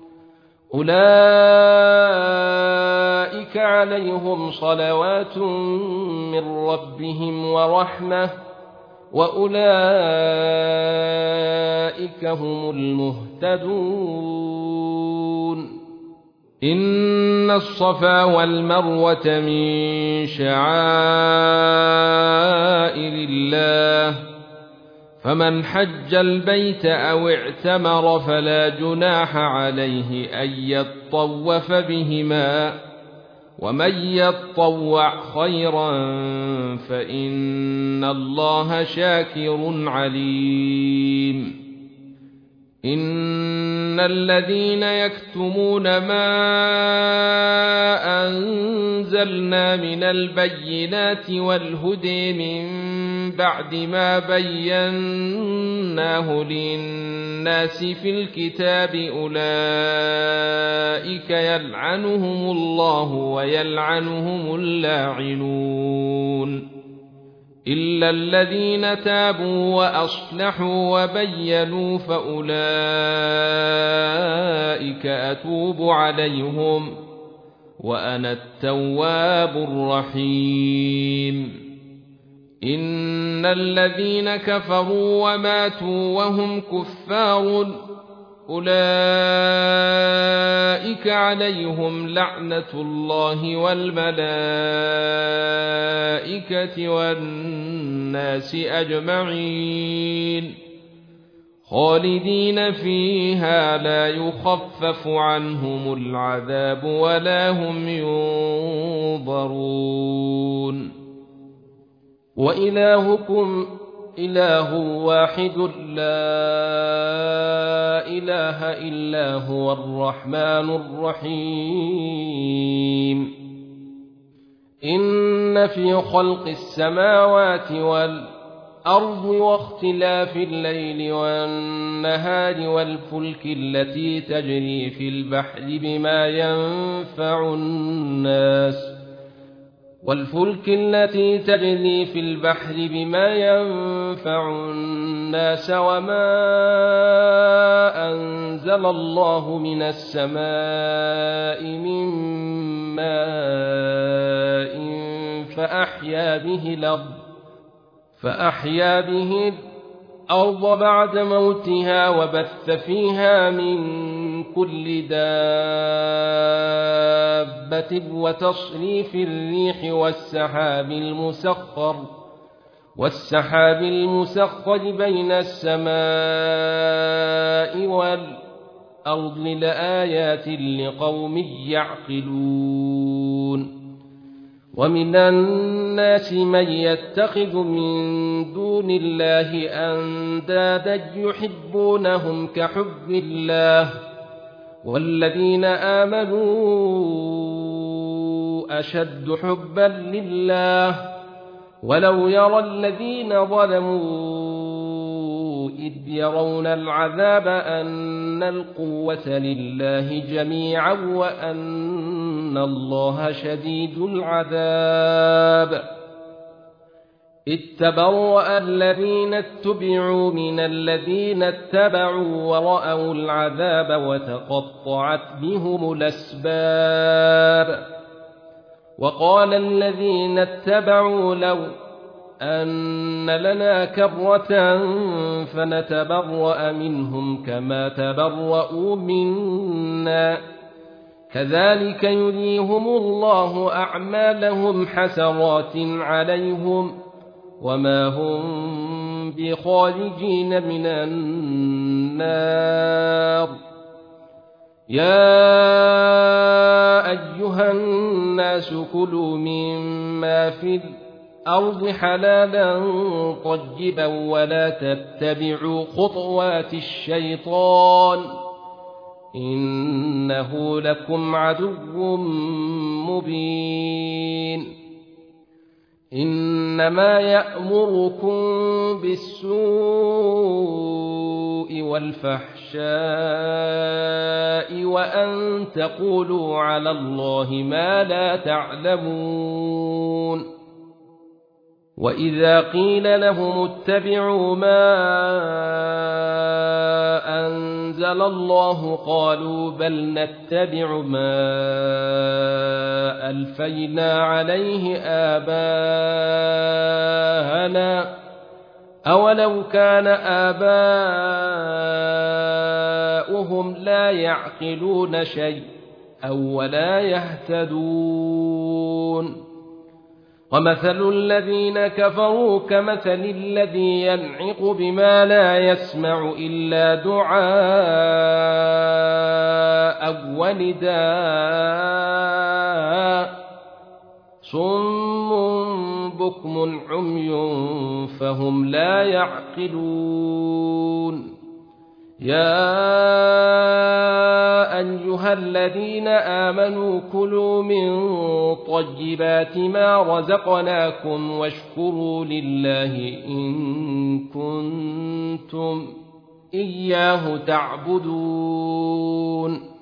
أولئك عليهم صلوات من ربهم ورحمة وأولئك هم المهتدون إن الصفا والمروة من شعائر الله فمن حج البيت أو اعتمر فلا جناح عليه أن يطوف بهما ومن يطوع خيرا فإن الله شاكر عليم إن الذين يكتمون ما أنزلنا من البينات والهدى من بعد ما بيناه للناس في الكتاب أولئك يلعنهم الله ويلعنهم اللاعنون إلا الذين تابوا وأصلحوا وبينوا فأولئك أتوب عليهم وأنا التواب الرحيم إن الذين كفروا وماتوا وهم كفار أولئك عليهم لعنة الله والملائكة والناس أجمعين خالدين فيها لا يخفف عنهم العذاب ولا هم ينظرون وإلهكم إله واحد لا إله إلا هو الرحمن الرحيم إن في خلق السماوات والأرض واختلاف الليل والنهار والفلك التي تجري في البحر بما ينفع الناس وما أنزل الله من السماء من ماء فأحيا به الأرض بعد موتها وبث فيها من كل دابة وتصريف الريح والسحاب المسخر بين السماء والأرض لآيات لقوم يعقلون ومن الناس من يتخذ من دون الله أندادا يحبونهم كحب الله والذين آمنوا أشد حبا لله ولو يرى الذين ظلموا إذ يرون العذاب أن القوة لله جميعا وأن الله شديد العذاب إذ تبرأ الذين اتبعوا من الذين اتبعوا ورأوا العذاب وتقطعت بهم الأسباب وقال الذين اتبعوا لو أن لنا كرة فنتبرأ منهم كما تبرؤوا منا كذلك يريهم الله أعمالهم حسرات عليهم وما هم بخارجين من النار يا أيها الناس كلوا مما في الأرض حلالا طيبا ولا تتبعوا خطوات الشيطان إنه لكم عدو مبين إنما يأمركم بالسوء والفحشاء وأن تقولوا على الله ما لا تعلمون وإذا قيل لهم اتبعوا ما أنزل الله قالوا بل نتبع ما ألفينا عليه آباءنا أولو كان آباؤهم لا يعقلون شيئا ولا يهتدون ومثل الذين كفروا كمثل الذي ينعق بما لا يسمع إلا دعاء ونداء صم بكم عمي فهم لا يعقلون يا أيها الذين آمنوا كلوا من طيبات ما رزقناكم واشكروا لله إن كنتم إياه تعبدون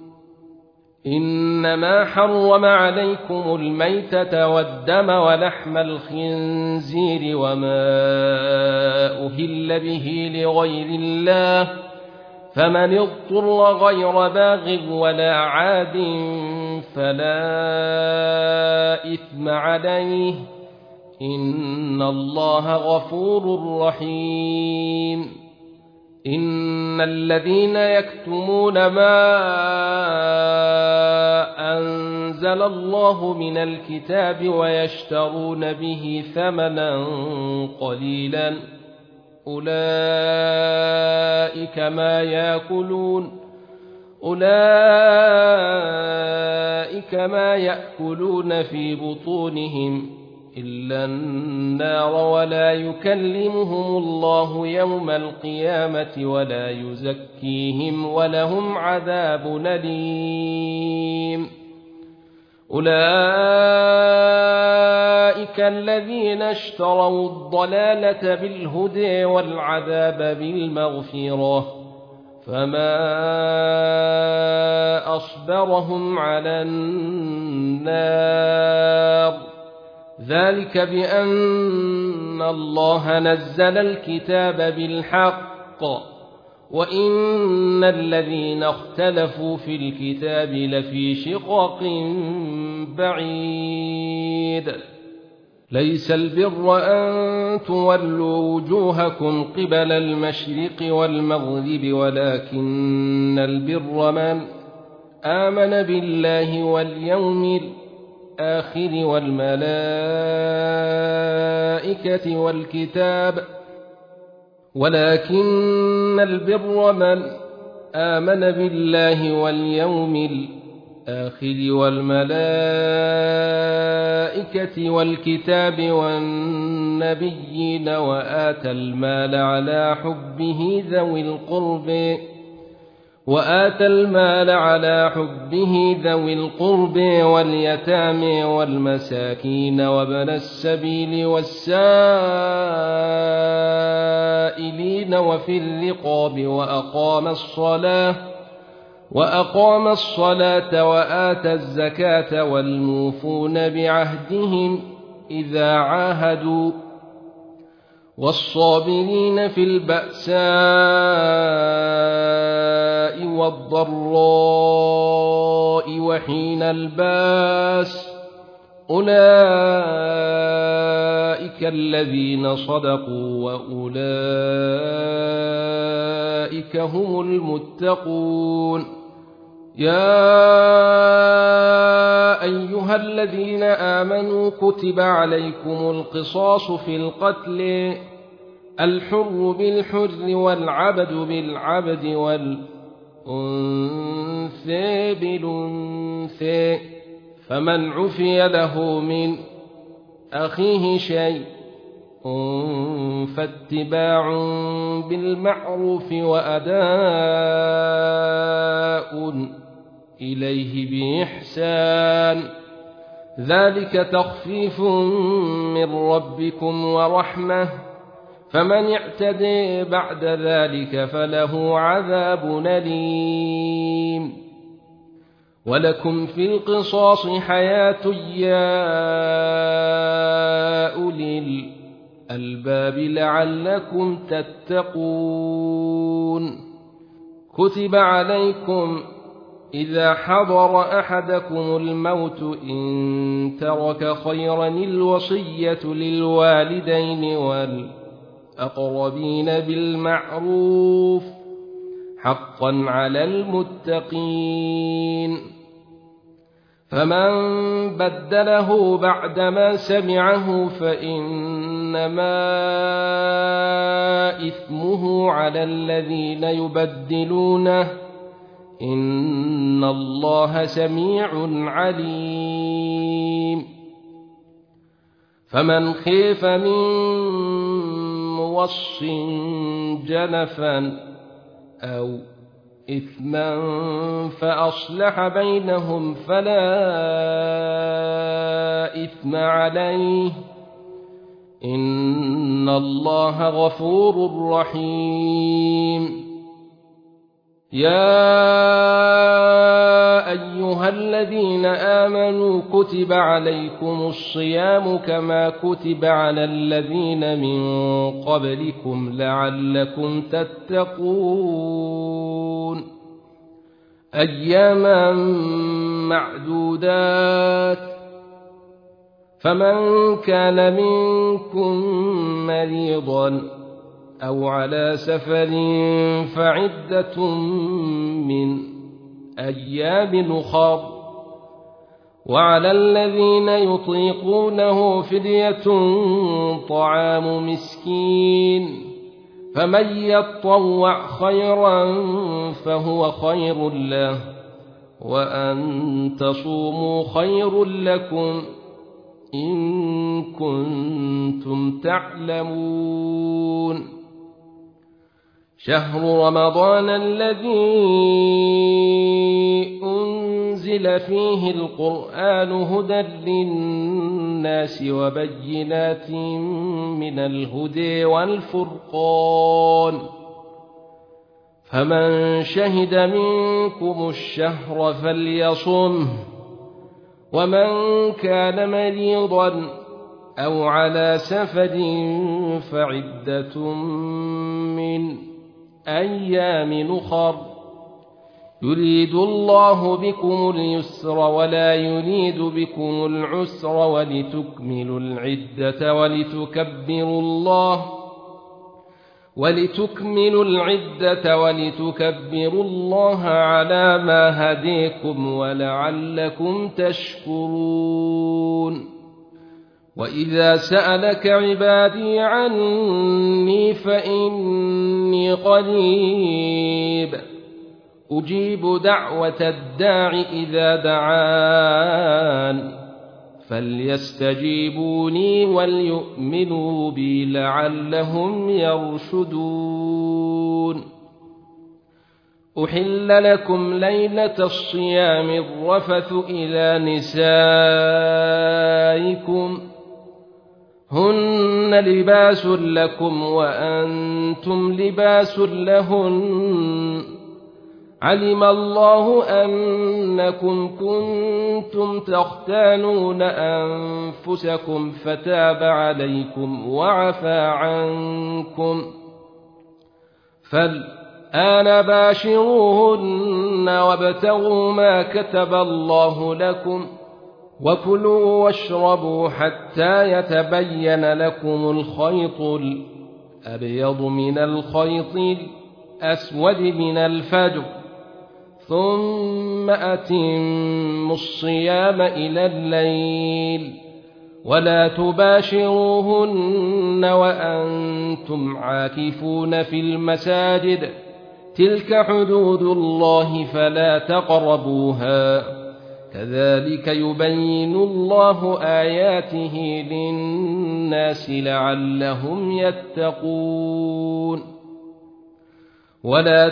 إنما حرم عليكم الميتة والدم ولحم الخنزير وما أهل به لغير الله فمن اضطر غير باغ ولا عاد فلا إثم عليه إن الله غفور رحيم إن الذين يكتمون ما أنزل الله من الكتاب ويشترون به ثمنا قليلا أولئك ما يأكلون في بطونهم إلا النار ولا يكلمهم الله يوم القيامة ولا يزكيهم ولهم عذاب أليم أولئك الذين اشتروا الضلالة بالهدى والعذاب بالمغفرة فما أصبرهم على النار ذلك بأن الله نزل الكتاب بالحق وإن الذين اختلفوا في الكتاب لفي شقاق بعيد ليس البر أن تولوا وجوهكم قبل المشرق والمغرب ولكن البر من آمن بالله واليوم الآخر والملائكة والكتاب ولكن البر من آمن بالله واليوم الآخر والملائكة والكتاب والنبيين وآتى المال على حبه ذوي القرب واليتامى والمساكين وابن السبيل والسائلين وفي الرقاب وأقام الصلاة وآتى الزكاة والموفون بعهدهم إذا عاهدوا والصابرين في البأساء والضراء وحين الباس أولئك الذين صدقوا وأولئك هم المتقون يا أيها الذين آمنوا كتب عليكم القصاص في القتل الحر بالحر والعبد بالعبد والأنثى بالأنثى فمن عفي له من أخيه شيء فاتباع بالمعروف وأداء إليه بإحسان ذلك تخفيف من ربكم ورحمة فمن اعتدي بعد ذلك فله عذاب أليم ولكم في القصاص حياة يا أولي الألباب لعلكم تتقون كتب عليكم إذا حضر أحدكم الموت إن ترك خيرا الوصية للوالدين والأقربين بالمعروف حقا على المتقين فمن بدله بعدما سمعه فإنما إثمه على الذين يبدلونه إن الله سميع عليم فمن خيف من موص جنفا أو إثما فأصلح بينهم فلا إثم عليه إن الله غفور رحيم يا أيها الذين آمنوا كتب عليكم الصيام كما كتب على الذين من قبلكم لعلكم تتقون أياما معدودات فمن كان منكم مريضا أو على سفر فعدة من أيام أخر وعلى الذين يطيقونه فدية طعام مسكين فمن يطوع خيرا فهو خير له وأن تصوموا خير لكم إن كنتم تعلمون شهر رمضان الذي أنزل فيه القرآن هدى للناس وبينات من الهدى والفرقان فمن شهد منكم الشهر فليصمه ومن كان مريضا أو على سفر فعدة من أيام أخر يريد الله بكم اليسر ولا يريد بكم العسر ولتكملوا العدة ولتكملوا العدة ولتكبروا الله على ما هديكم ولعلكم تشكرون وإذا سألك عبادي عني فإني قريب أجيب دعوة الداع إذا دعان فليستجيبوني وليؤمنوا بي لعلهم يرشدون أحل لكم ليلة الصيام الرفث إلى نسائكم هن لباس لكم وأنتم لباس لهن علم الله أنكم كنتم تختانون أنفسكم فتاب عليكم وعفى عنكم فالآن باشروهن وابتغوا ما كتب الله لكم وكلوا واشربوا حتى يتبين لكم الخيط الأبيض من الخيط الأسود من الفجر ثم أتموا الصيام إلى الليل ولا تباشروهن وأنتم عاكفون في المساجد تلك حدود الله فلا تقربوها كذلك يبين الله آياته للناس لعلهم يتقون ولا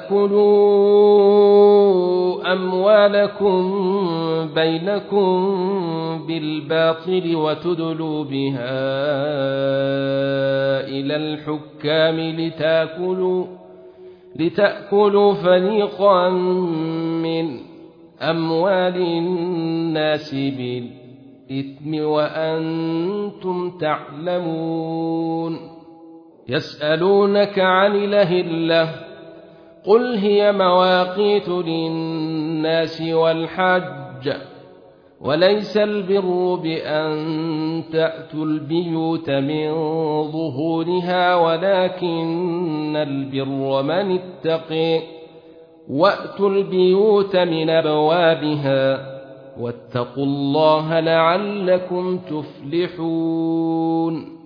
تأكلوا أموالكم بينكم بالباطل وتدلوا بها إلى الحكام لتأكلوا فريقا من أموال الناس بالإثم وأنتم تعلمون يسألونك عن الأهلة قل هي مواقيت للناس والحج وليس البر بأن تأتوا البيوت من ظهورها ولكن البر من اتقي وأتوا البيوت من أبوابها واتقوا الله لعلكم تفلحون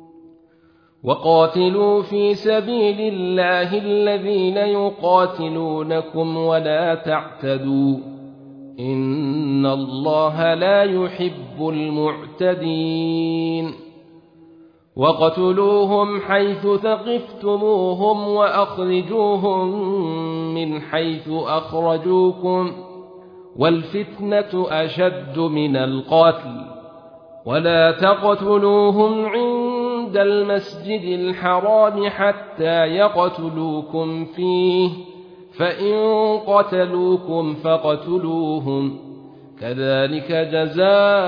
وقاتلوا في سبيل الله الذين يقاتلونكم ولا تعتدوا إن الله لا يحب المعتدين وقتلوهم حيث ثقفتموهم وأخرجوهم من حيث أخرجوكم والفتنة أشد من القتل ولا تقتلوهم عند المسجد الحرام حتى يقتلوكم فيه فإن قتلوكم فاقتلوهم كذلك جزاء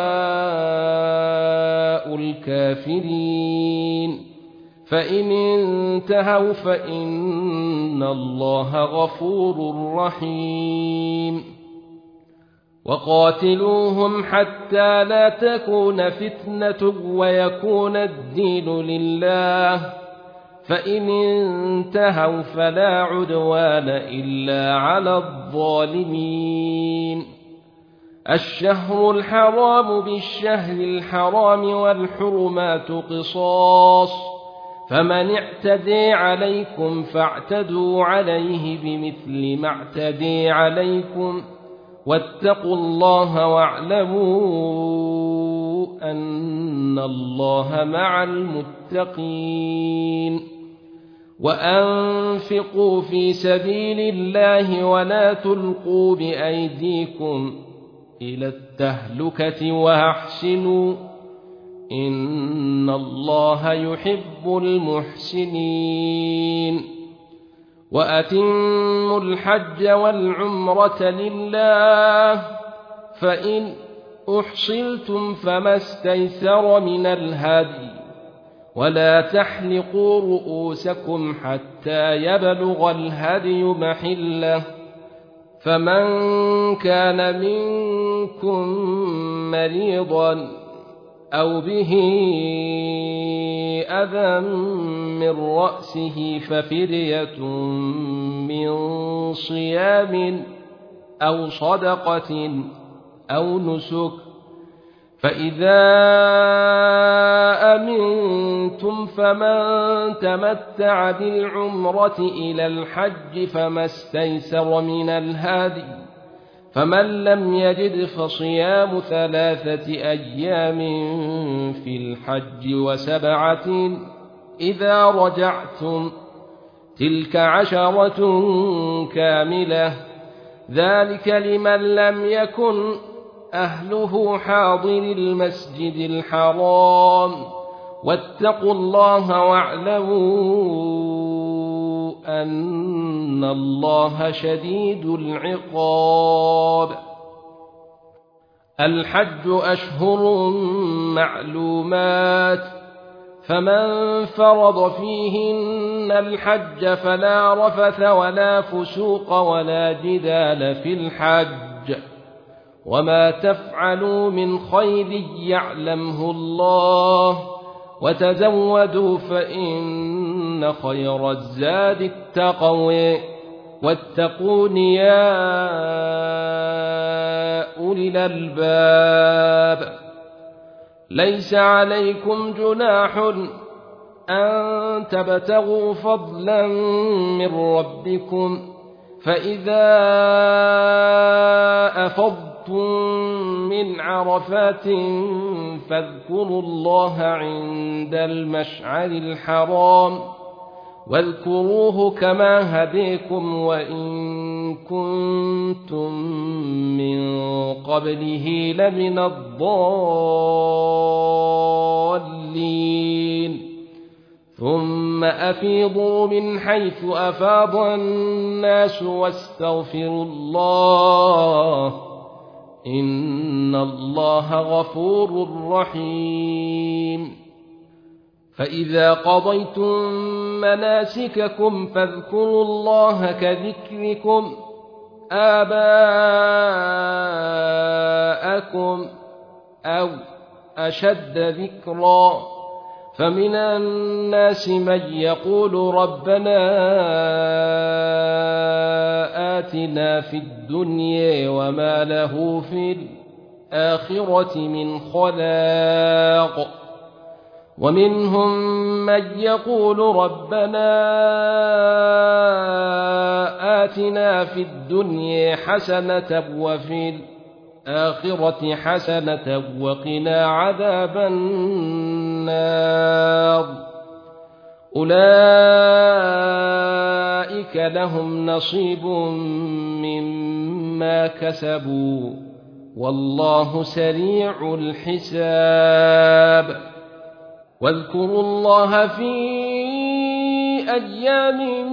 الكافرين فإن انتهوا فإن الله غفور رحيم وقاتلوهم حتى لا تكون فتنة ويكون الدين لله فإن انتهوا فلا عدوان إلا على الظالمين الشهر الحرام بالشهر الحرام والحرمات قصاص فمن اعتدي عليكم فاعتدوا عليه بمثل ما اعتدي عليكم واتقوا الله واعلموا أن الله مع المتقين وأنفقوا في سبيل الله ولا تلقوا بأيديكم إلى التهلكة وأحسنوا إن الله يحب المحسنين وأتموا الحج والعمرة لله فإن أحصلتم فما استيسر من الهدي ولا تحلقوا رؤوسكم حتى يبلغ الهدي محله فمن كان منكم مريضا أو به أذى من رأسه ففدية من صيام أو صدقة أو نسك فإذا أمنتم فمن تمتع بالعمرة إلى الحج فما استيسر من الهدي فمن لم يجد فصيام 3 أيام في الحج و7 إذا رجعتم تلك 10 كاملة ذلك لمن لم يكن أهله حاضر المسجد الحرام واتقوا الله واعلموا أن الله شديد العقاب الحج أشهر معلومات فمن فرض فيهن الحج فلا رفث ولا فسوق ولا جدال في الحج وما تفعلوا من خير يعلمه الله وتزودوا فإن خير الزاد التقوى واتقون يا أولي الألباب ليس عليكم جناح أن تبتغوا فضلا من ربكم فإذا أفضتم من عرفات فاذكروا الله عند المشعر الحرام واذكروه كما هديكم وإن كنتم من قبله لمن الضالين ثم أفيضوا من حيث أفاض الناس واستغفروا الله إن الله غفور رحيم فإذا قضيتم مناسككم فاذكروا الله كذكركم آباءكم أو أشد ذكرا فمن الناس من يقول ربنا آتنا في الدنيا وما له في الآخرة من خلاق ومنهم من يقول ربنا آتنا في الدنيا حسنة وفي الآخرة حسنة وقنا عذاب النار أولئك لهم نصيب مما كسبوا والله سريع الحساب واذكروا الله في أيام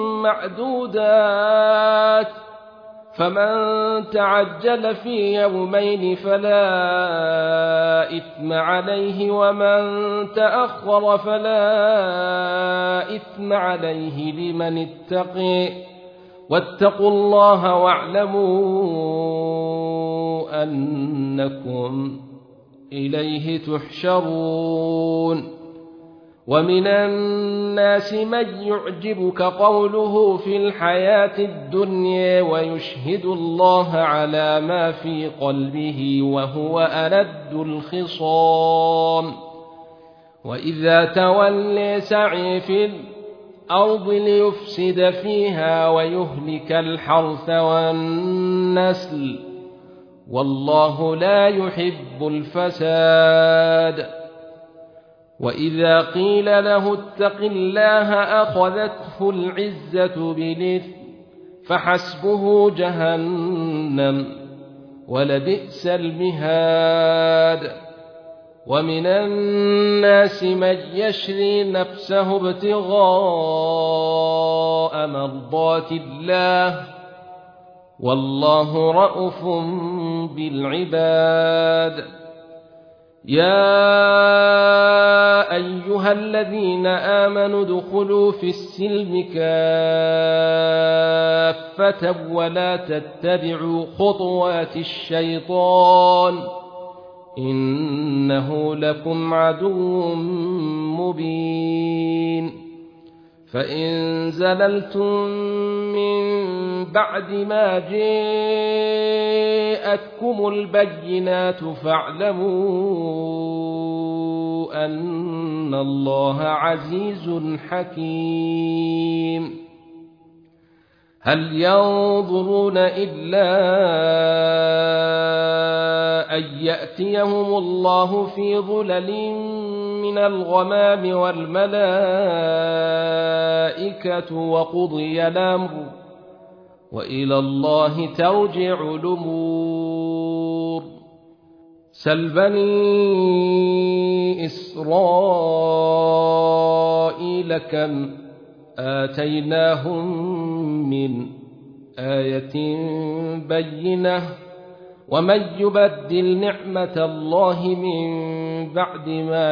معدودات فمن تعجل في يومين فلا إثم عليه ومن تأخر فلا إثم عليه لمن اتقي واتقوا الله واعلموا أنكم إليه تحشرون ومن الناس من يعجبك قوله في الحياة الدنيا ويشهد الله على ما في قلبه وهو ألد الخصام وإذا تولى سعي في الأرض ليفسد فيها ويهلك الحرث والنسل والله لا يحب الفساد وإذا قيل له اتق الله أخذته العزة بالإثم فحسبه جهنم ولبئس المهاد ومن الناس من يشري نفسه ابتغاء مرضات الله والله رءوف بالعباد يا أيها الذين آمنوا ادخلوا في السلم كافة ولا تتبعوا خطوات الشيطان إنه لكم عدو مبين فإن زللتم من بعد ما جاءتكم البينات فاعلموا أن الله عزيز حكيم هل ينظرون إلا أن يأتيهم الله في ظلل من الغمام والملائكة وقضي الأمر وإلى الله ترجع الأمور سل بني إسرائيل كم آتيناهم من آية بينة ومن يبدل نعمة الله من بعد ما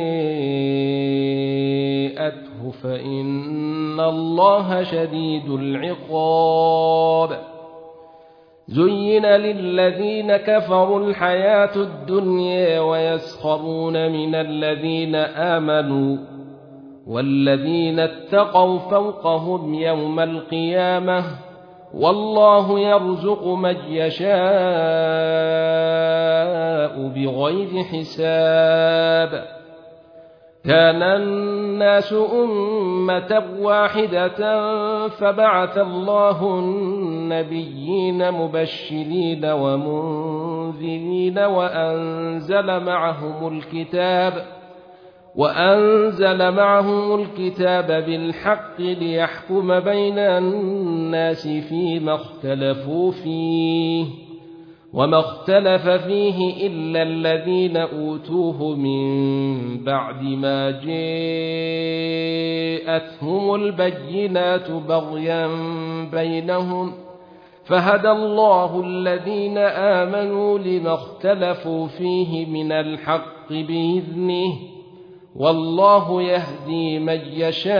جاءته فإن الله شديد العقاب زين للذين كفروا الحياة الدنيا ويسخرون من الذين آمنوا والذين اتقوا فوقهم يوم القيامة والله يرزق من يشاء بغير حساب كان الناس أمة واحدة فبعث الله النبيين مبشرين ومنذرين وأنزل معهم الكتاب بالحق ليحكم بين الناس فيما اختلفوا فيه وما اختلف فيه إلا الذين أوتوه من بعد ما جاءتهم البينات بغيا بينهم فهدى الله الذين آمنوا لما اختلفوا فيه من الحق بإذنه والله يهدي من يشاء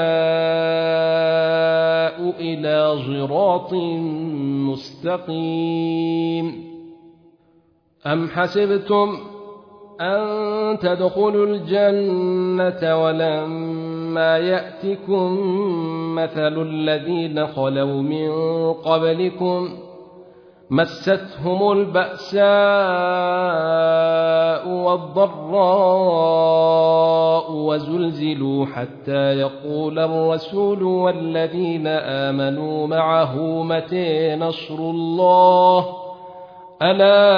إلى صراط مستقيم أم حسبتم أن تدخلوا الجنة ولما يأتكم مثل الذين خلوا من قبلكم مستهم البأساء والضراء وزلزلوا حتى يقول الرسول والذين آمنوا معه متى نصر الله ألا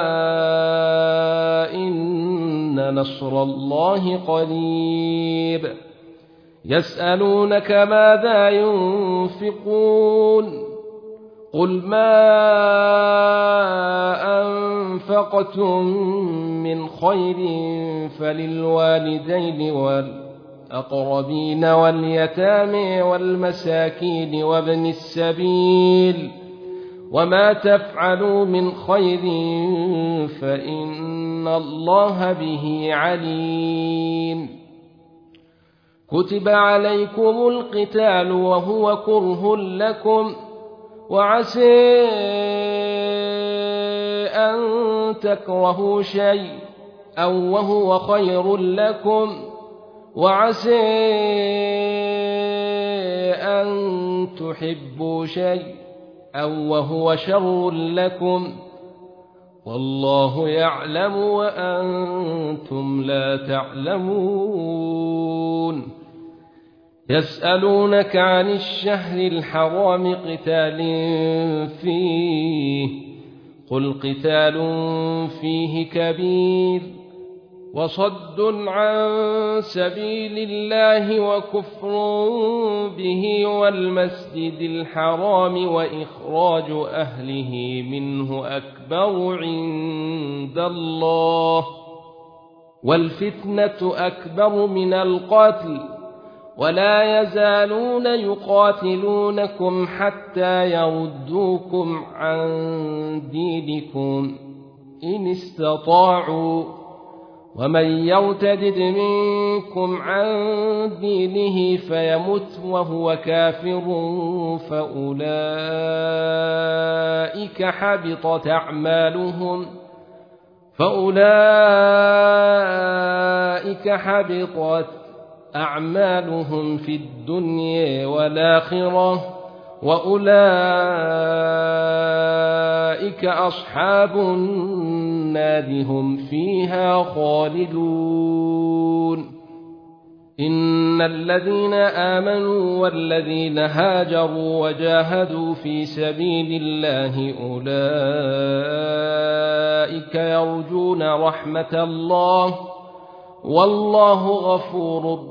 إن نصر الله قريب يسألونك ماذا ينفقون قل ما أنفقتم من خير فللوالدين والأقربين واليتامى والمساكين وابن السبيل وما تفعلوا من خير فإن الله به عليم كتب عليكم القتال وهو كره لكم وعسى أن تكرهوا شيئا وهو خير لكم وعسى أن تحبوا شيئا وهو شر لكم والله يعلم وأنتم لا تعلمون يسألونك عن الشهر الحرام قتال فيه قل قتال فيه كبير وصد عن سبيل الله وكفر به والمسجد الحرام وإخراج أهله منه أكبر عند الله والفتنة أكبر من القتل ولا يزالون يقاتلونكم حتى يردوكم عن دينكم إن استطاعوا ومن يرتد منكم عن دينه فيمت وهو كافر فأولئك حبطت أعمالهم في الدنيا والآخرة وأولئك أصحاب النار هم فيها خالدون إن الذين آمنوا والذين هاجروا وجاهدوا في سبيل الله أولئك يرجون رحمة الله والله غفور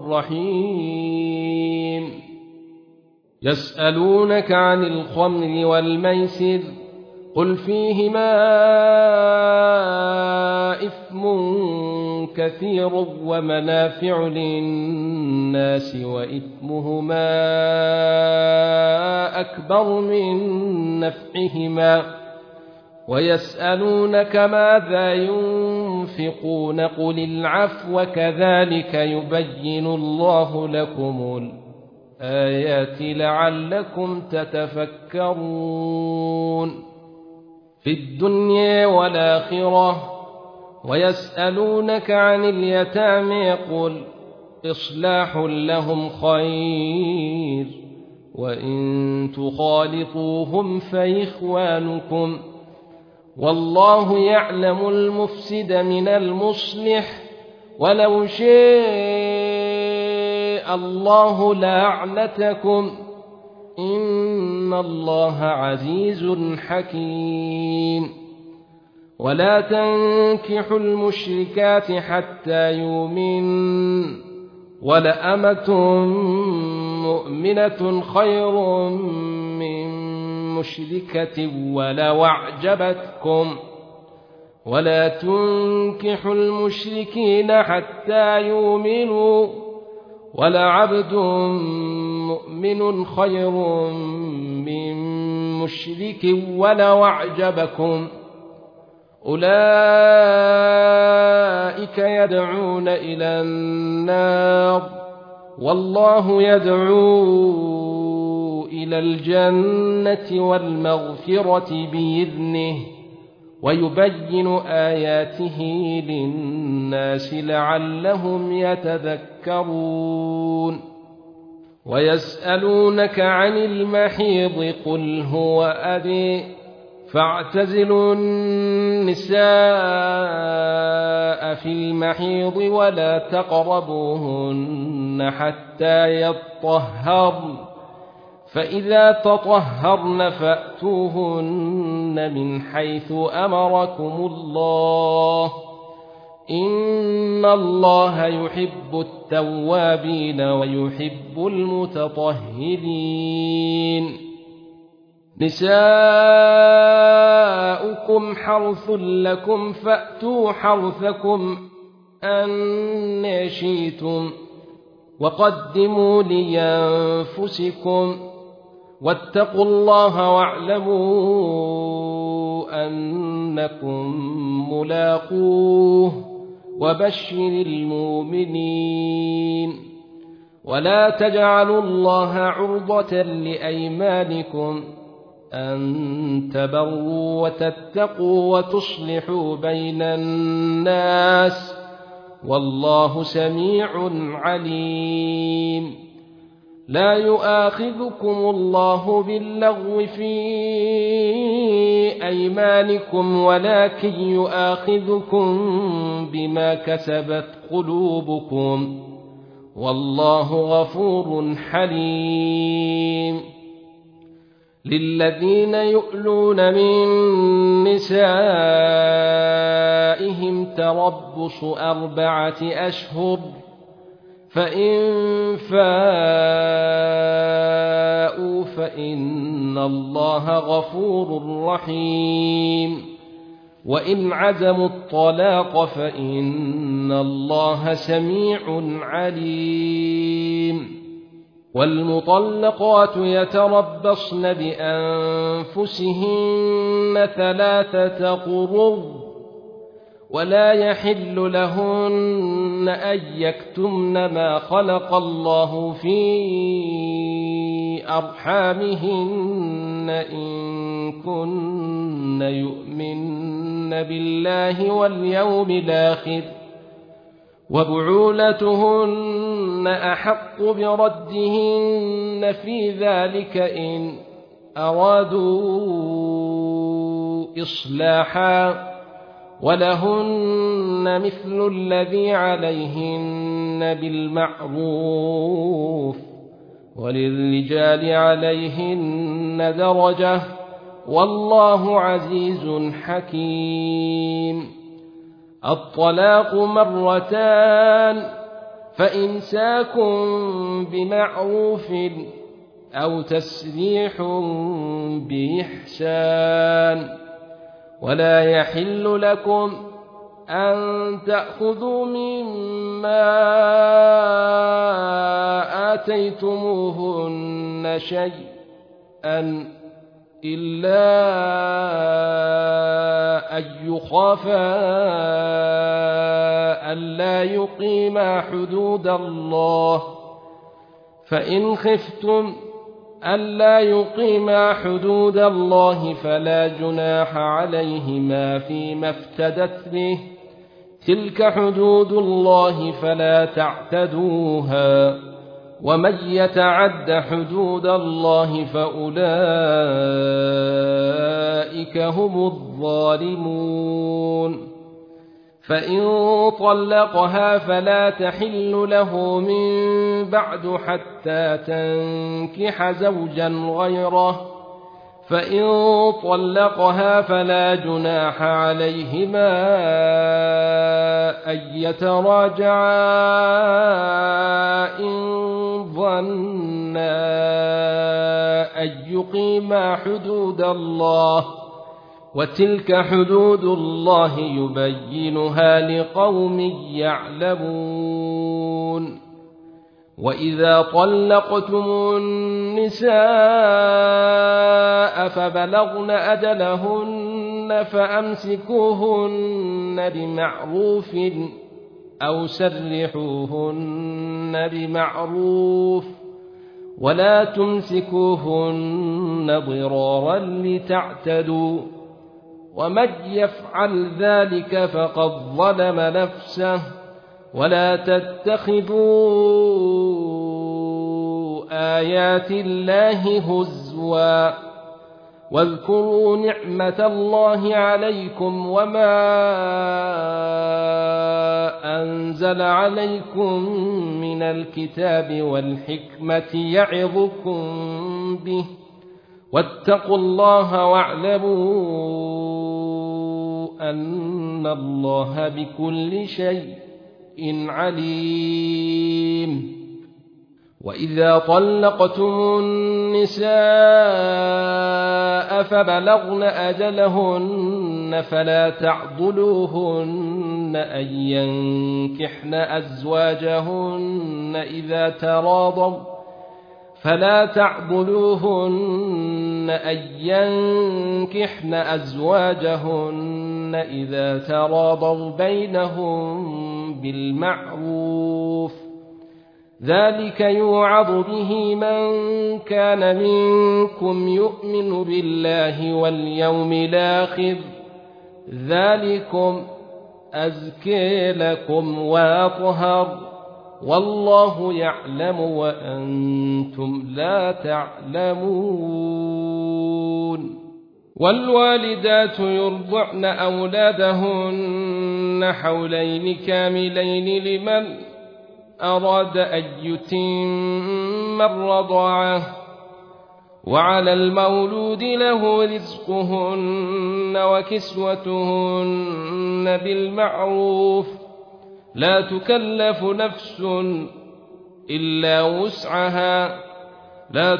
رحيم يسألونك عن الخمر والميسر قل فيهما إثم كثير ومنافع للناس وإثمهما أكبر من نفعهما ويسألونك ماذا ينفقون قل العفو كذلك يبين الله لكم الآيات لعلكم تتفكرون في الدنيا والآخرة ويسألونك عن اليتامى قل إصلاح لهم خير وإن تخالطوهم فإخوانكم والله يعلم المفسد من المصلح ولو شاء الله لأعنتكم إن الله عزيز حكيم ولا تنكحوا المشركات حتى يؤمن ولأمة مؤمنة خير من مشركة ولو أعجبتكم ولا تنكحوا المشركين حتى يؤمنوا ولعبد مؤمن خير من مشرك ولو أعجبكم أولئك يدعون إلى النار والله يدعو إلى الجنة والمغفرة بإذنه ويبين آياته للناس لعلهم يتذكرون ويسألونك عن المحيض قل هو أذى فاعتزلوا النساء في المحيض ولا تقربوهن حتى يطهرن فإذا تطهرن فأتوهن من حيث أمركم الله إن الله يحب التوابين ويحب المتطهرين نساؤكم حرث لكم فأتوا حرثكم أن شئتم وقدموا لأنفسكم واتقوا الله واعلموا أنكم ملاقوه وبشر المؤمنين ولا تجعلوا الله عرضة لأيمانكم أن تبروا وتتقوا وتصلحوا بين الناس والله سميع عليم لا يؤاخذكم الله باللغو في أيمانكم ولكن يؤاخذكم بما كسبت قلوبكم والله غفور حليم للذين يؤلون من نسائهم تربص 4 أشهر فإن فاءوا فإن الله غفور رحيم وإن عزموا الطلاق فإن الله سميع عليم والمطلقات يتربصن بأنفسهن 3 قروء ولا يحل لهن أن يكتمن ما خلق الله في أرحامهن إن كن يؤمن بالله واليوم الآخر وبعولتهن أحق بردهن في ذلك إن أرادوا إصلاحا ولهن مثل الذي عليهن بالمعروف وللرجال عليهن درجة والله عزيز حكيم الطلاق 2 فإمساك بمعروف أو تسريح بإحسان ولا يحل لكم أن تأخذوا مما آتيتموهن شيئا إلا أن يخافا ألا يقيما حدود الله فإن خفتم ألا يقيما حدود الله فلا جناح عليهما فيما افتدت به تلك حدود الله فلا تعتدوها ومن يتعد حدود الله فأولئك هم الظالمون فإن طلقها فلا تحل له من بعد حتى تنكح زوجا غيره فإن طلقها فلا جناح عليهما أن يتراجعا إن ظنا أن يقيما حدود الله وتلك حدود الله يبينها لقوم يعلمون وإذا طلقتم النساء فبلغن أجلهن فأمسكوهن بمعروف أو سرحوهن بمعروف ولا تمسكوهن ضرارا لتعتدوا ومن يفعل ذلك فقد ظلم نفسه ولا تتخذوا آيات الله هزوا واذكروا نعمة الله عليكم وما أنزل عليكم من الكتاب والحكمة يعظكم به واتقوا الله واعلموا أن الله بكل شيء عليم. وإذا طلقتم النساء فبلغن أجلهن فلا تعضلوهن أن ينكحن أزواجهن إذا تراضوا بينهم بالمعروف ذلك يوعظ به من كان منكم يؤمن بالله واليوم الآخر ذلكم أزكى لكم وأطهر والله يعلم وأنتم لا تعلمون. والوالدات يرضعن أولادهن حولين كاملين لمن أراد أن يتم الرضاعة وعلى المولود له رزقهن وكسوتهن بالمعروف لا تكلف نفس إلا وسعها لا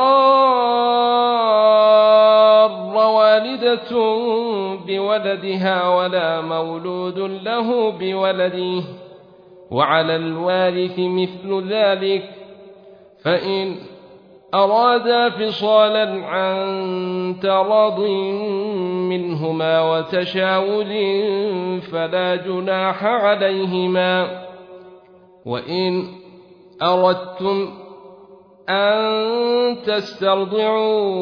تضار والدة بولدها ولا مولود له بولده وعلى الوارث مثل ذلك فإن أرادا فصالا عن تراض منهما وتشاور فلا جناح عليهما. وإن أردتم أن تسترضعوا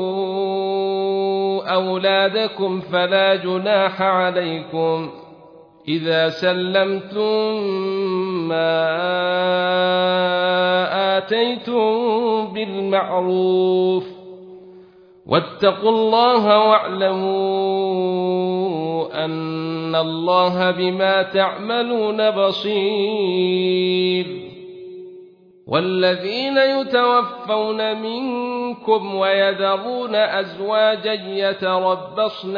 أولادكم فلا جناح عليكم إذا سلمتم ما آتيتم بالمعروف واتقوا الله واعلموا أن الله بما تعملون بصير. والذين يتوفون منكم ويذرون أزواجا يتربصن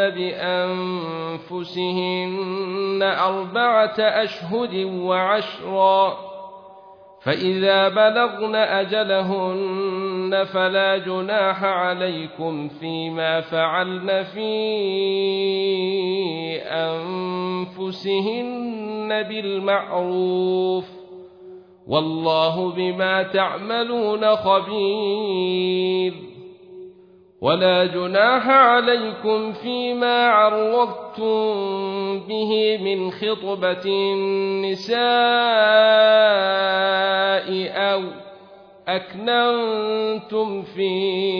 بأنفسهن 4 أشهر وعشرا فإذا بلغن أجلهن فلا جناح عليكم فيما فعلن في أنفسهن بالمعروف والله بما تعملون خبير. ولا جناح عليكم فيما عرضتم به من خطبة النساء أو أكننتم في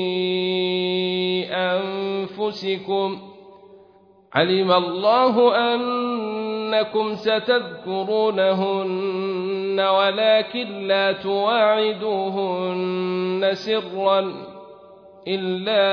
أنفسكم علم الله أنكم ستذكرونهن ولكن لا تواعدوهن سرا إلا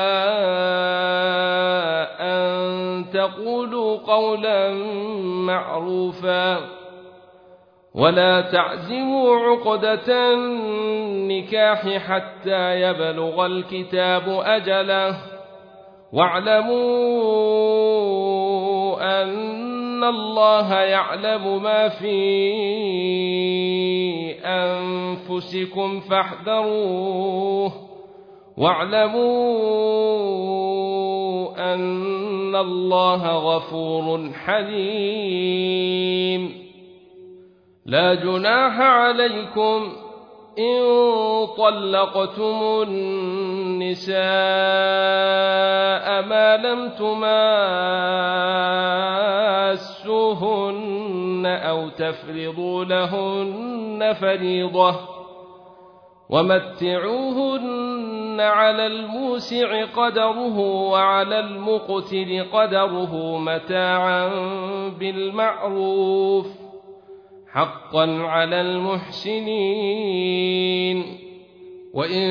أن تقولوا قولا معروفا ولا تعزموا عقدة النكاح حتى يبلغ الكتاب أجله واعلموا أن الله يعلم ما في أنفسكم فاحذروه واعلموا أن الله غفور حليم. لا جناح عليكم إن طلقتم النساء ما لم تماسوهن أو تفرضوا لهن فريضة ومتعوهن على الموسع قدره وعلى المقتر قدره متاعا بالمعروف حقا على المحسنين. وإن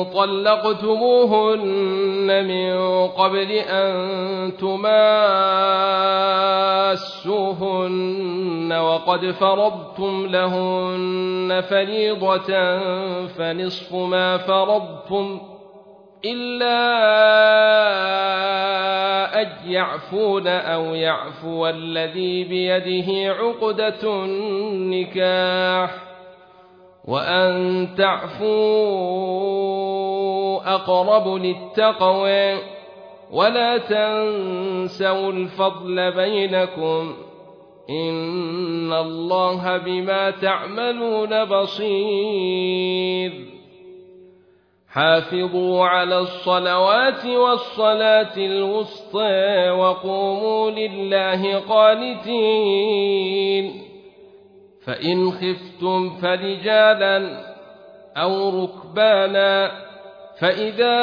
طلقتموهن من قبل أن تماسوهن وقد فرضتم لهن فريضة فنصف ما فرضتم إلا أن يعفون أو يعفو الذي بيده عقدة النكاح وأن تعفوا أقرب للتقوى ولا تنسوا الفضل بينكم إن الله بما تعملون بصير حافظوا على الصلوات والصلاة الوسطى وقوموا لله قانتين فإن خفتم فرجالا أو ركبانا فإذا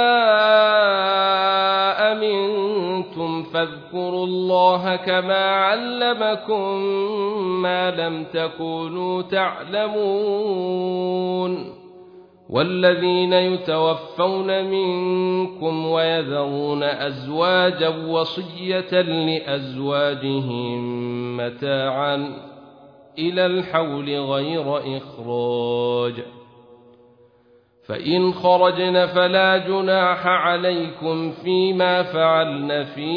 أمنتم فاذكروا الله كما علمكم ما لم تكونوا تعلمون والذين يتوفون منكم ويذرون أزواجا وصية لأزواجهم متاعا إلى الحول غير إخراج فإن خرجن فلا جناح عليكم فيما فعلن في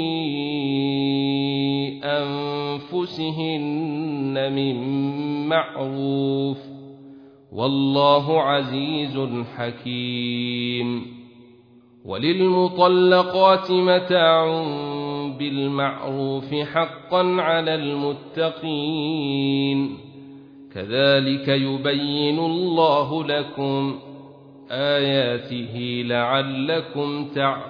أنفسهن من معروف والله عزيز حكيم وللمطلقات متاع بالمعروف حقا على المتقين كذلك يبين الله لكم آياته لعلكم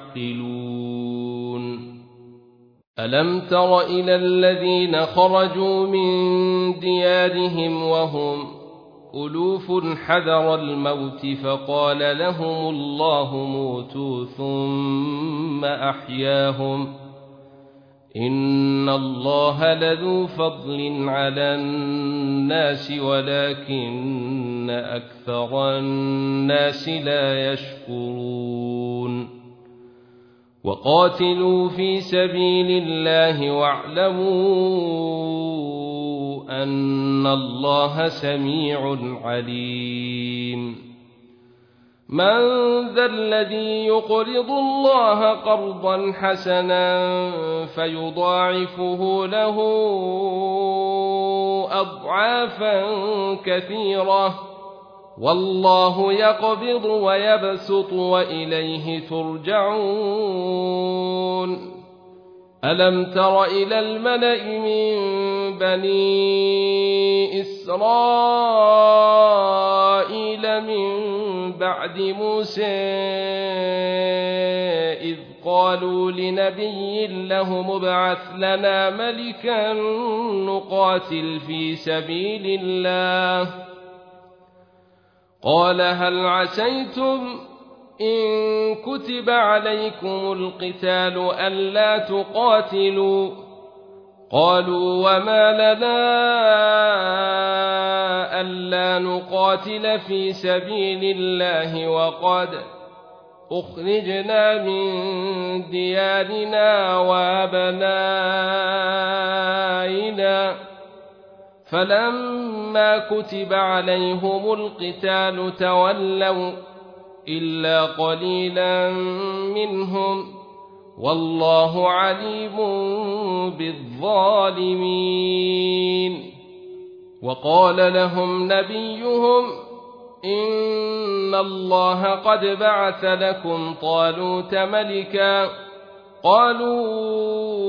تعقلون ألم تر إلى الذين خرجوا من ديارهم وهم ألوف حذر الموت فقال لهم الله موتوا ثم أحياهم إن الله لذو فضل على الناس ولكن أكثر الناس لا يشكرون وقاتلوا في سبيل الله واعلموا أن الله سميع عليم من ذا الذي يقرض الله قرضا حسنا فيضاعفه له أضعافا كثيرة والله يقبض ويبسط وإليه ترجعون ألم تر إلى الملأ من بني إسرائيل من بعد موسى إذ قالوا لنبي له ابعث لنا ملكا نقاتل في سبيل الله قال هل عسيتم إن كتب عليكم القتال ألا تقاتلوا قالوا وما لنا ألا نقاتل في سبيل الله وقد أخرجنا من ديارنا وأبنائنا فلما كتب عليهم القتال تولوا إلا قليلا منهم والله عليم بالظالمين وقال لهم نبيهم إن الله قد بعث لكم طالوت ملكا قالوا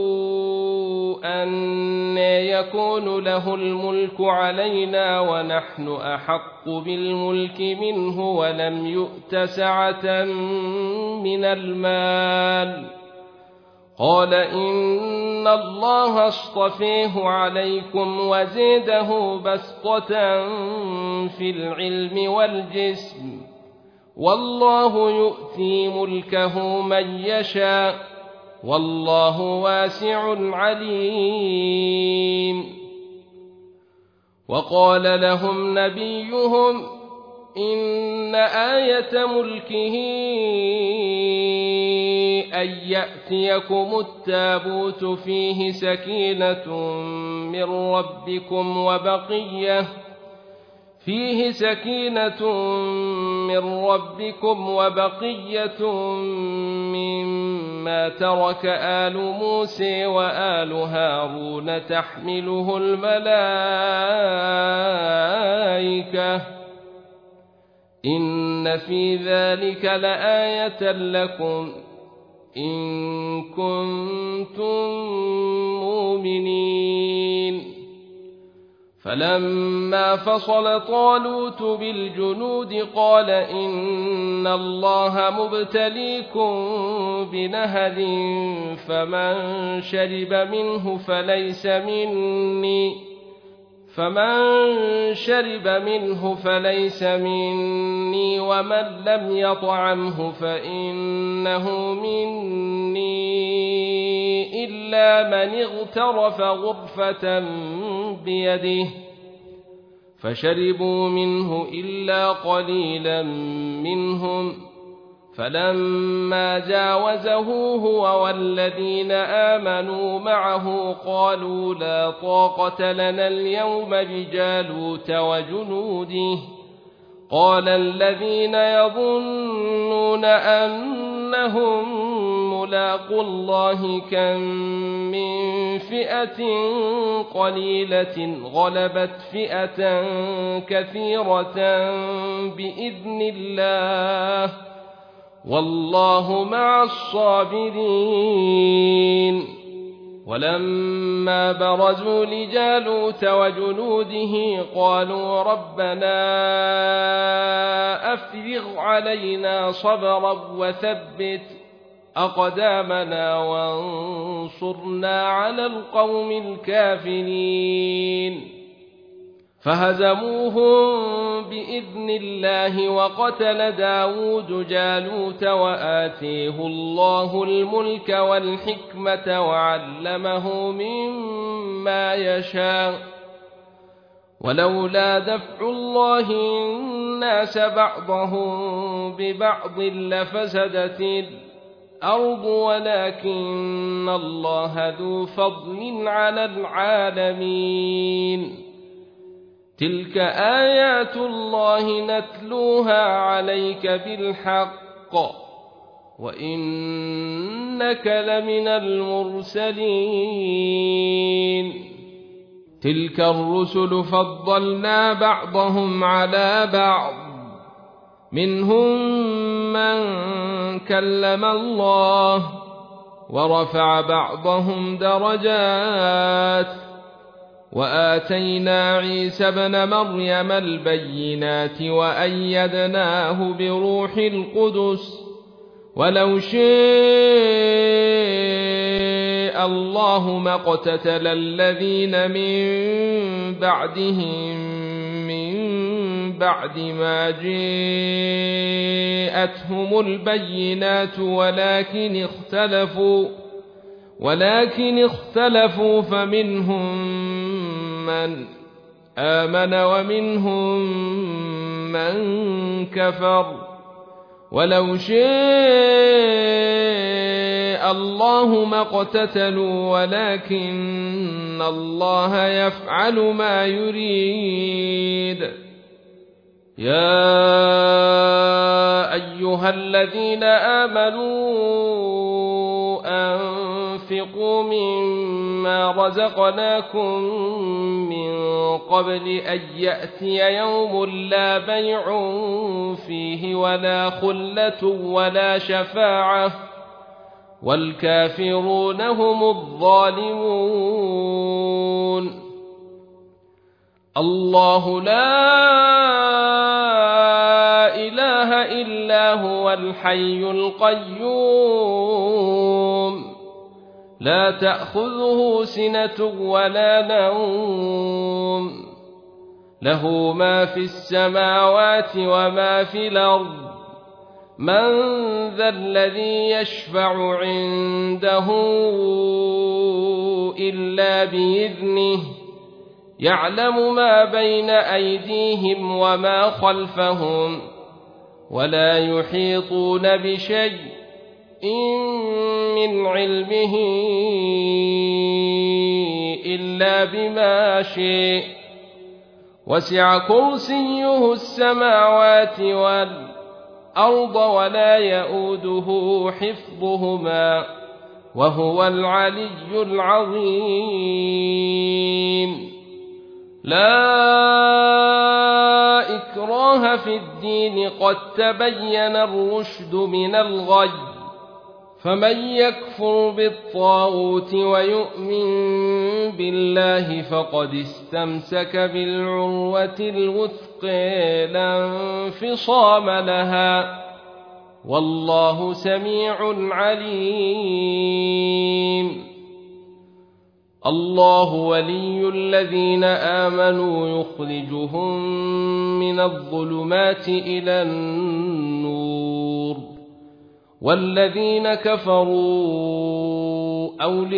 أن يكون له الملك علينا ونحن أحق بالملك منه ولم يؤت سعة من المال قال إن الله اصطفيه عليكم وزيده بسطة في العلم والجسم والله يؤتي ملكه من يشاء والله واسع عليم وقال لهم نبيهم إن آية ملكه أن يأتيكم التابوت فيه سكينة من ربكم وبقية مما ترك آل موسى وآل هارون تحمله الملائكة إن في ذلك لآية لكم إن كنتم مؤمنين. فلما فصل طالوت بالجنود قال إن الله مبتليكم بنهر فمن شرب منه فليس مني ومن لم يطعمه فإنه مني إلا من اغترف غرفة بيده فشربوا منه إلا قليلا منهم فلما جاوزه هو والذين آمنوا معه قالوا لا طاقة لنا اليوم بجالوت وجنوده قال الذين يظنون أنهم ملاقو الله كم من فئة قليلة غلبت فئة كثيرة بإذن الله والله مع الصابرين. ولما برزوا لجالوت وجنوده قالوا ربنا أفرغ علينا صبرا وثبت أقدامنا وانصرنا على القوم الكافرين. فهزموهم بإذن الله وقتل داود جالوت وآتيه الله الملك والحكمة وعلمه مما يشاء ولولا دفع الله الناس بعضهم ببعض لفسدت الأرض ولكن الله ذو فضل على العالمين. تلك آيات الله نتلوها عليك بالحق وإنك لمن المرسلين. تلك الرسل فضلنا بعضهم على بعض منهم من كلم الله ورفع بعضهم درجات وآتينا عيسى ابن مريم البينات وأيدناه بروح القدس ولو شاء الله ما اقتتل الذين من بعدهم من بعد ما جاءتهم البينات ولكن اختلفوا فمنهم من آمن ومنهم من كفر ولو شاء الله ما اقتتلوا ولكن الله يفعل ما يريد. يا أيها الذين آمنوا أنفقوا مما رزقناكم من قبل أن يأتي يوم لا بيع فيه ولا خلة ولا شفاعة والكافرون هم الظالمون. الله لا إله إلا هو الحي القيوم لا تأخذه سنة ولا نوم له ما في السماوات وما في الأرض من ذا الذي يشفع عنده إلا بإذنه يعلم ما بين أيديهم وما خلفهم ولا يحيطون بشيء من علمه إلا بما شاء وسع كرسيه السماوات والأرض ولا يئوده حفظهما وهو العلي العظيم. لا إكراه في الدين قد تبين الرشد من الغي فمن يكفر بالطاغوت ويؤمن بالله فقد استمسك بالعروة الوثقى لا انفصام لها والله سميع عليم. الله ولي الذين آمنوا يخرجهم من الظلمات إلى النور والذين كفروا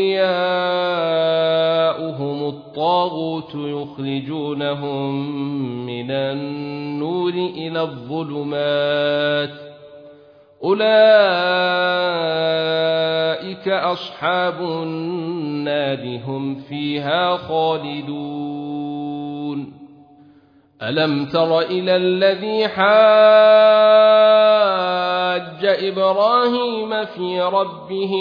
أولياؤهم الطاغوت يخرجونهم من النور إلى الظلمات أولئك أصحاب النار هم فيها خالدون. ألم تر إلى الذي حاج إبراهيم في ربه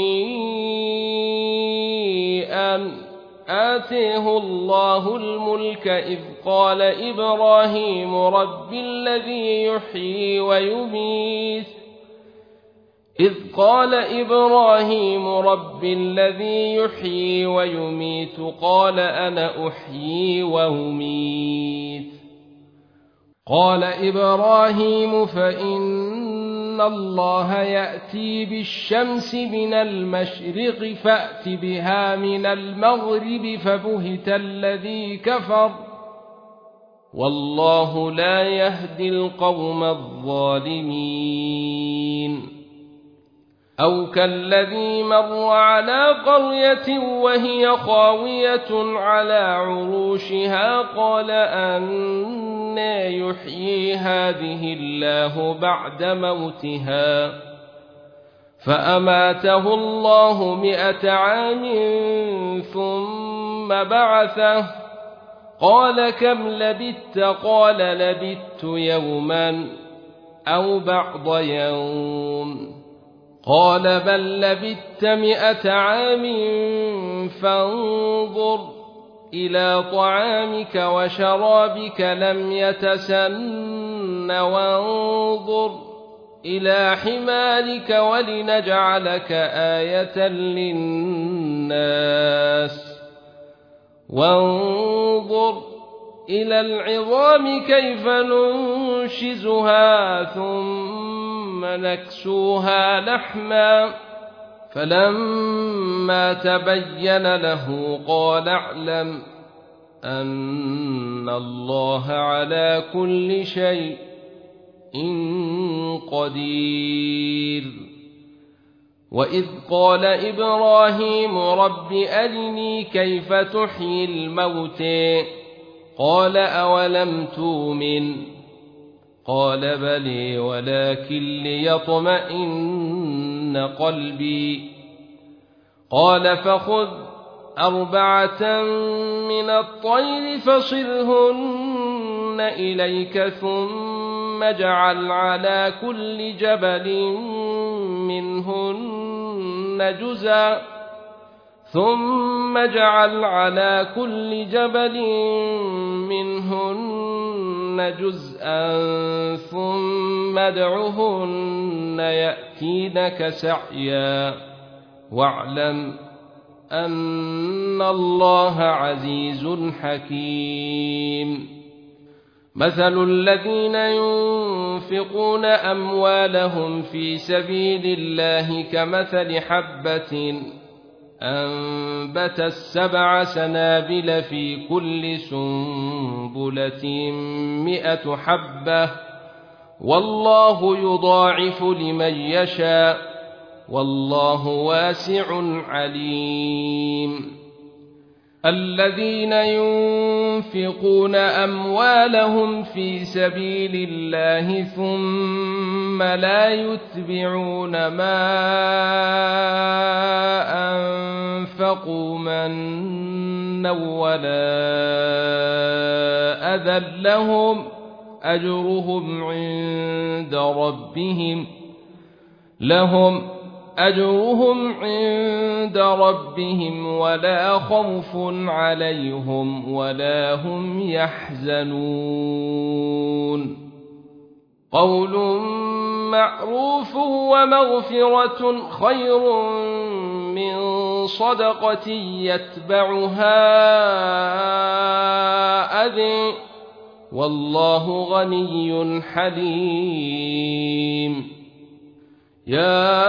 أن آتيه الله الملك إذ قال إبراهيم رب الذي يحيي ويميت قال أنا أحيي وأميت قال إبراهيم فإن الله يأتي بالشمس من المشرق فأت بها من المغرب فبهت الذي كفر والله لا يهدي القوم الظالمين. أو كالذي مر على قرية وهي خاوية على عروشها قال أنى يحيي هذه الله بعد موتها فأماته الله 100 عام ثم بعثه قال كم لبثت قال لبثت يوما أو بعض يوم قال بل لبثت 100 عام فانظر إلى طعامك وشرابك لم يتسن وانظر إلى حمارك ولنجعلك آية للناس وانظر إلى العظام كيف ننشزها ثم نكسوها لحما فلما تبين له قال اعلم أن الله على كل شيء قدير. وإذ قال إبراهيم رب أرني كيف تحيي الموتى قال أولم تؤمن قال بلى ولكن ليطمئن قلبي قال فخذ 4 من الطير فصرهن إليك ثم اجعل على كل جبل منهن جزءا ثم ادعهن يأتينك سعيا واعلم أن الله عزيز حكيم. مثل الذين ينفقون أموالهم في سبيل الله كمثل حبة أنبتت 7 سنابل في كل سنبلة 100 حبة والله يضاعف لمن يشاء والله واسع عليم. الذين ينفقون أموالهم في سبيل الله ثم لا يتبعون ما أنفقوا منا ولا أذى لهم أجرهم عند ربهم ولا خوف عليهم ولا هم يحزنون قول معروف ومغفرة خير من صدقة يتبعها أذى والله غني حليم يا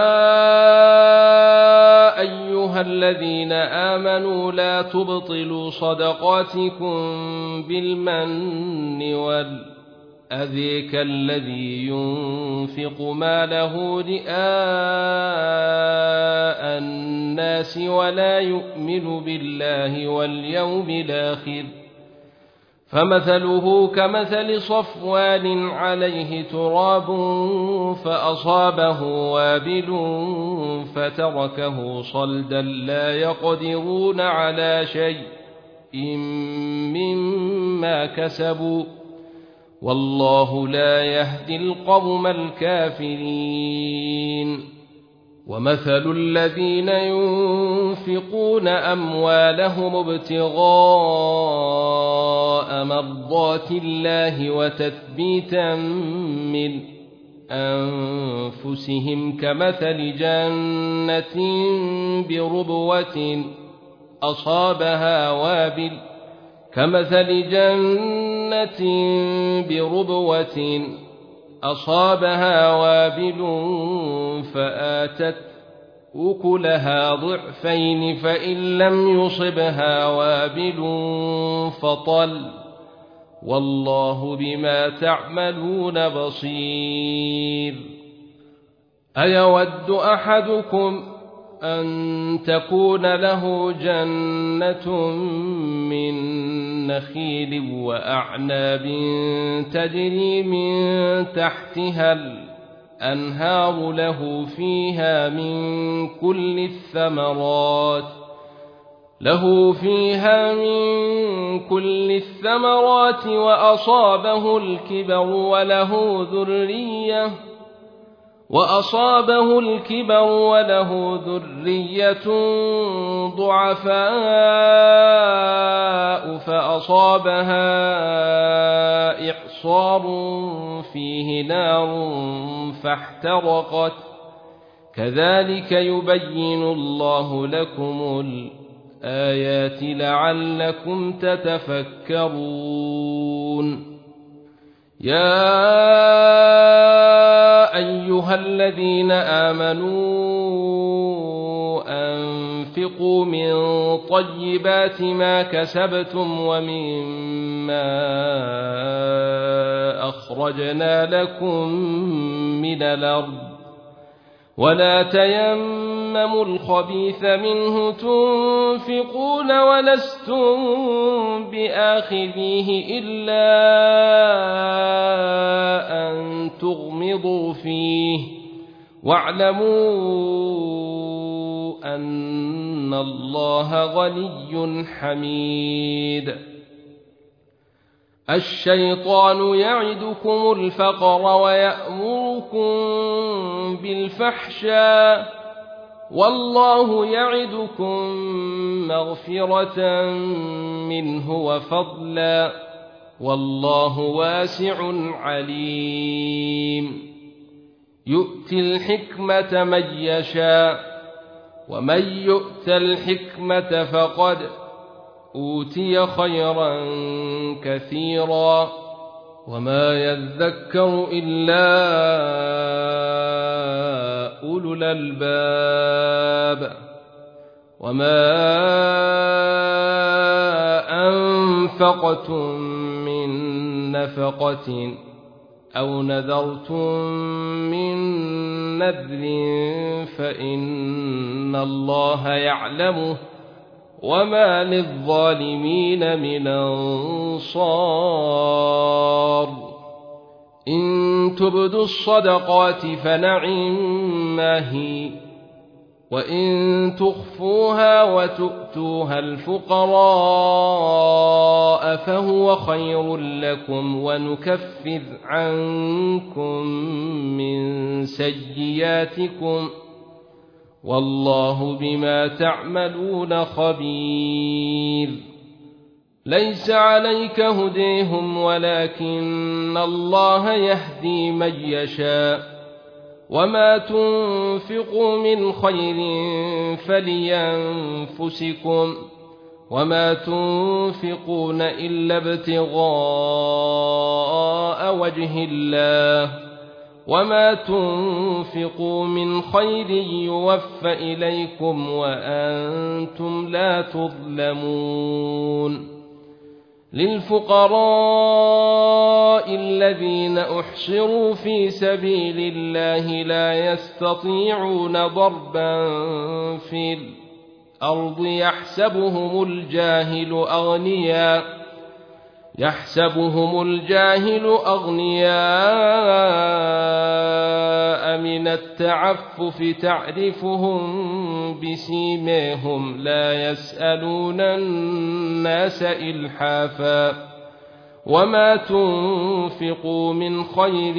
أيها الذين آمنوا لا تبطلوا صدقاتكم بالمن والأذى كالذي ينفق ماله رئاء الناس ولا يؤمن بالله واليوم الآخر فمثله كمثل صفوان عليه تراب فأصابه وابل فتركه صلدا لا يقدرون على شيء مما كسبوا والله لا يهدي القوم الكافرين ومثل الذين ينفقون أموالهم ابتغاء مرضات الله وتثبيتا من أنفسهم كمثل جنة بربوة أصابها وابل فآتت أكلها ضعفين فإن لم يصبها وابل فطل والله بما تعملون بصير أيود أحدكم أن تكون له جنة من نخيل وأعناب تجري من تحتها الأنهار له فيها من كل الثمرات وأصابه الكبر وله ذرية ضعفاء فأصابها إعصار فيه نار فاحترقت كذلك يبين الله لكم الآيات لعلكم تتفكرون يا أيها الذين آمنوا أنفقوا من طيبات ما كسبتم ومما أخرجنا لكم من الأرض ولا تيمموا الخبيث منه تنفقون ولستم بآخذيه إلا أن تغمضوا فيه واعلموا أن الله غني حميد الشيطان يعدكم الفقر ويأمركم بالفحشاء والله يعدكم مغفرة منه وفضلا والله واسع عليم يؤتي الحكمة من يشاء ومن يؤت الحكمة فقد أوتي خيرا كثيرا وما يذكر إلا أولو الألباب وما أنفقتم من نفقة أو نذرتم من نذر فإن الله يعلمه وما للظالمين من أنصار إن تبدوا الصدقات فنعما هي وإن تخفوها وتؤتوها الفقراء فهو خير لكم ونكفر عنكم من سيئاتكم والله بما تعملون خبير ليس عليك هديهم ولكن الله يهدي من يشاء وما تنفقوا من خير فلينفسكم وما تنفقون إلا ابتغاء وجه الله وما تنفقوا من خير يوفى إليكم وأنتم لا تظلمون للفقراء الذين أحصروا في سبيل الله لا يستطيعون ضربا في الأرض يحسبهم الجاهل أغنياء من التعفف تعرفهم بسيماهم لا يسألون الناس إلحافا وما تنفقوا من خير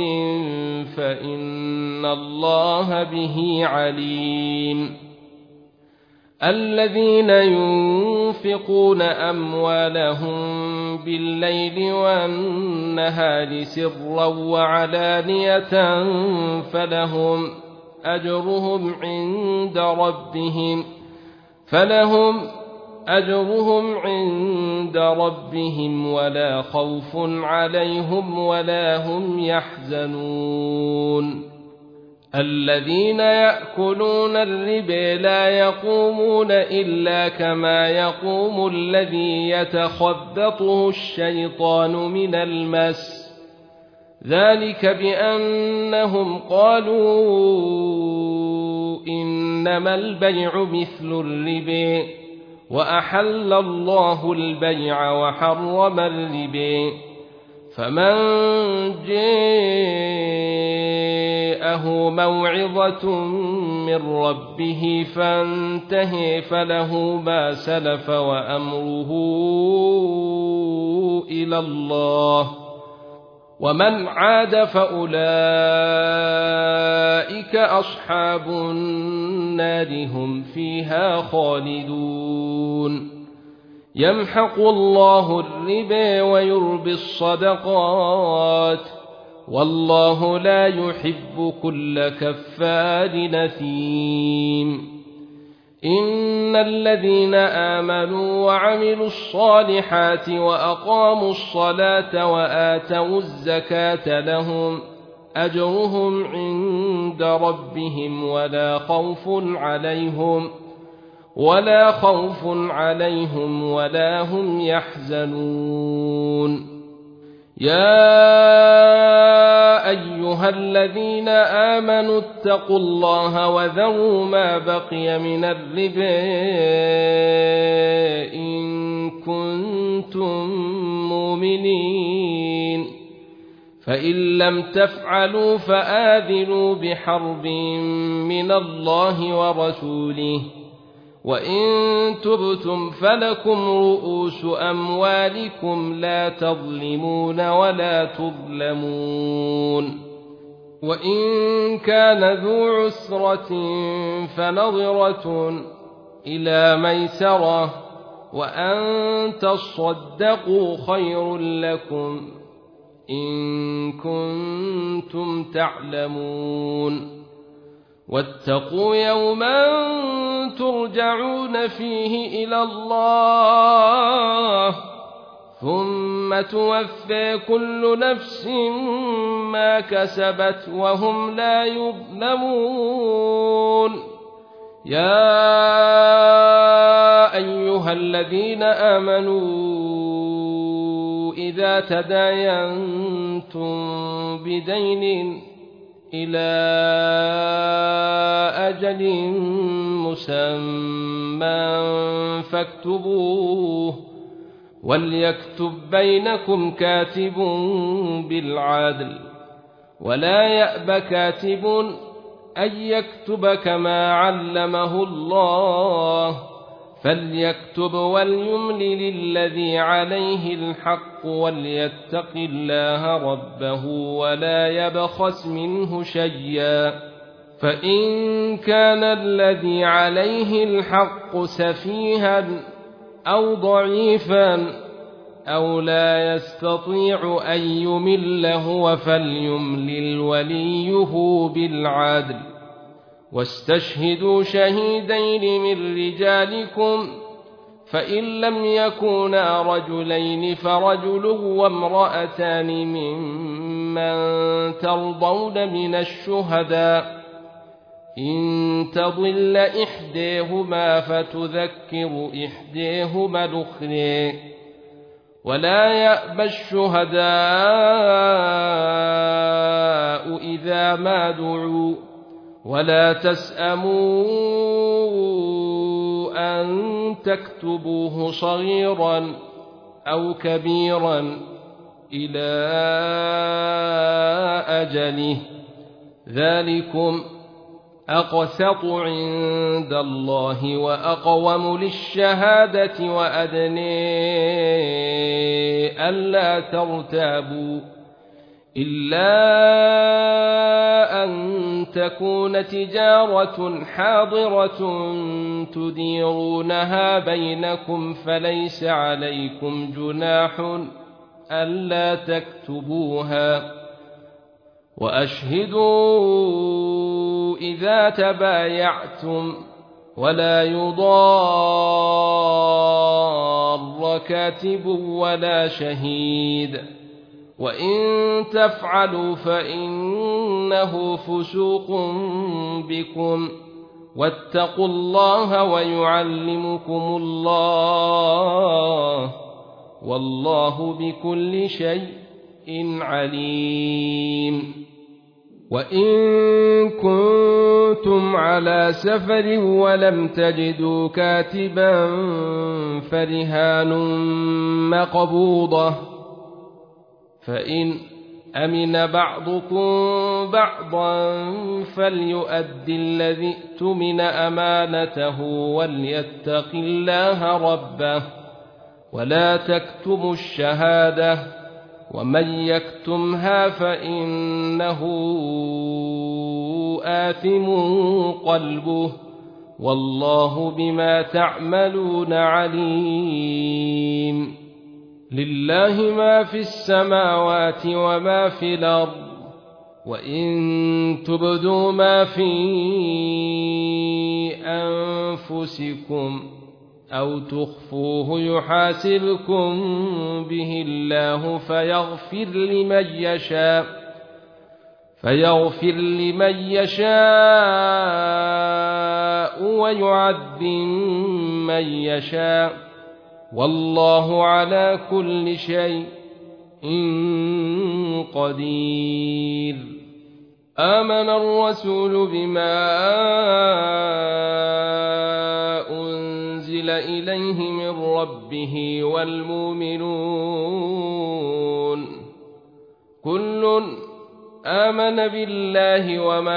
فإن الله به عليم الذين ينفقون أموالهم بالليل والنهار سرا وعلانية فلهم أجرهم عند ربهم ولا خوف عليهم ولا هم يحزنون الذين يأكلون الربا لا يقومون إلا كما يقوم الذي يتخبطه الشيطان من المس ذلك بأنهم قالوا إنما البيع مثل الربا وأحل الله البيع وحرم الربا فمن جاءه موعظة من ربه فانتهى فله ما سلف وأمره إلى الله ومن عاد فأولئك أصحاب النار هم فيها خالدون يمحق الله الربا ويربي الصدقات والله لا يحب كل كفار نثيم إن الذين آمنوا وعملوا الصالحات وأقاموا الصلاة وآتوا الزكاة لهم أجرهم عند ربهم ولا خوف عليهم ولا هم يحزنون يا أيها الذين آمنوا اتقوا الله وذروا ما بقي من الربا إن كنتم مؤمنين فإن لم تفعلوا فآذنوا بحرب من الله ورسوله وإن تبتم فلكم رؤوس أموالكم لا تظلمون ولا تظلمون وإن كان ذو عسرة فنظرة إلى ميسرة وأن تصدقوا خير لكم إن كنتم تعلمون واتقوا يوما ترجعون فيه إلى الله ثم توفى كل نفس ما كسبت وهم لا يظلمون يا أيها الذين آمنوا إذا تداينتم بدين إلى أجل مسمى فاكتبوه وليكتب بينكم كاتب بالعدل ولا يأب كاتب أن يكتب كما علمه الله فليكتب وليملل الذي عليه الحق وليتق الله ربه ولا يبخس منه شيئا فإن كان الذي عليه الحق سفيها أو ضعيفا أو لا يستطيع أن يمل هو فليملل وليه بالعدل واستشهدوا شهيدين من رجالكم فإن لم يكونا رجلين فرجل وامرأتان ممن ترضون من الشهداء إن تضل إحداهما فتذكر إحداهما الأخرى ولا يأبى الشهداء إذا ما دعوا ولا تسأموا أن تكتبوه صغيرا أو كبيرا إلى أجله ذلكم أقسط عند الله وأقوم للشهادة وأدني ألا ترتابوا إلا أن تكون تجارة حاضرة تديرونها بينكم فليس عليكم جناح ألا تكتبوها وأشهدوا إذا تبايعتم ولا يضار كاتب ولا شهيد وإن تفعلوا فإنه فسوق بكم واتقوا الله ويعلمكم الله والله بكل شيء عليم وإن كنتم على سفر ولم تجدوا كاتبا فرهان مقبوضة فإن أمن بعضكم بعضا فليؤدي الذي اؤتمن أمانته وليتق الله ربه ولا تكتموا الشهادة ومن يكتمها فإنه آثم قلبه والله بما تعملون عليم لله ما في السماوات وما في الأرض وإن تبدوا ما في أنفسكم أو تخفوه يحاسبكم به الله فيغفر لمن يشاء ويعذب من يشاء والله على كل شيء قدير آمن الرسول بما أنزل إليه من ربه والمؤمنون كل آمن بالله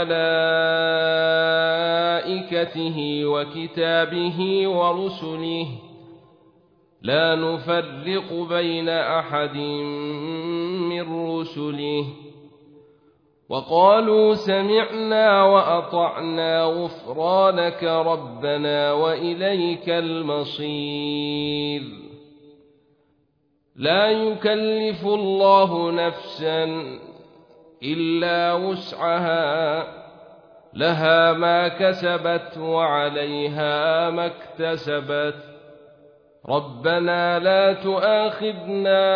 وملائكته وكتابه ورسله لا نفرق بين أحد من رسله وقالوا سمعنا وأطعنا غفرانك ربنا وإليك المصير لا يكلف الله نفسا إلا وسعها لها ما كسبت وعليها ما اكتسبت ربنا لا تؤاخذنا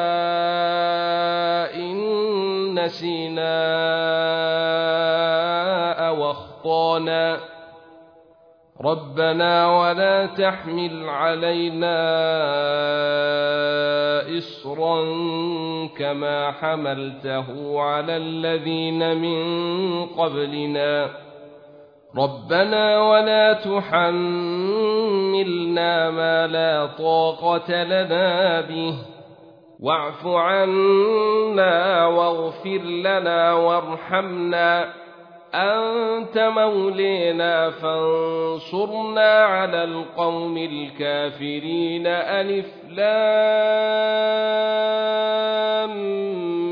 إن نسينا أو أخطأنا ربنا ولا تحمل علينا إصرا كما حملته على الذين من قبلنا ربنا ولا تحملنا ما لا طاقة لنا به واعف عنا واغفر لنا وارحمنا أنت مولينا فانصرنا على القوم الكافرين. ألف لام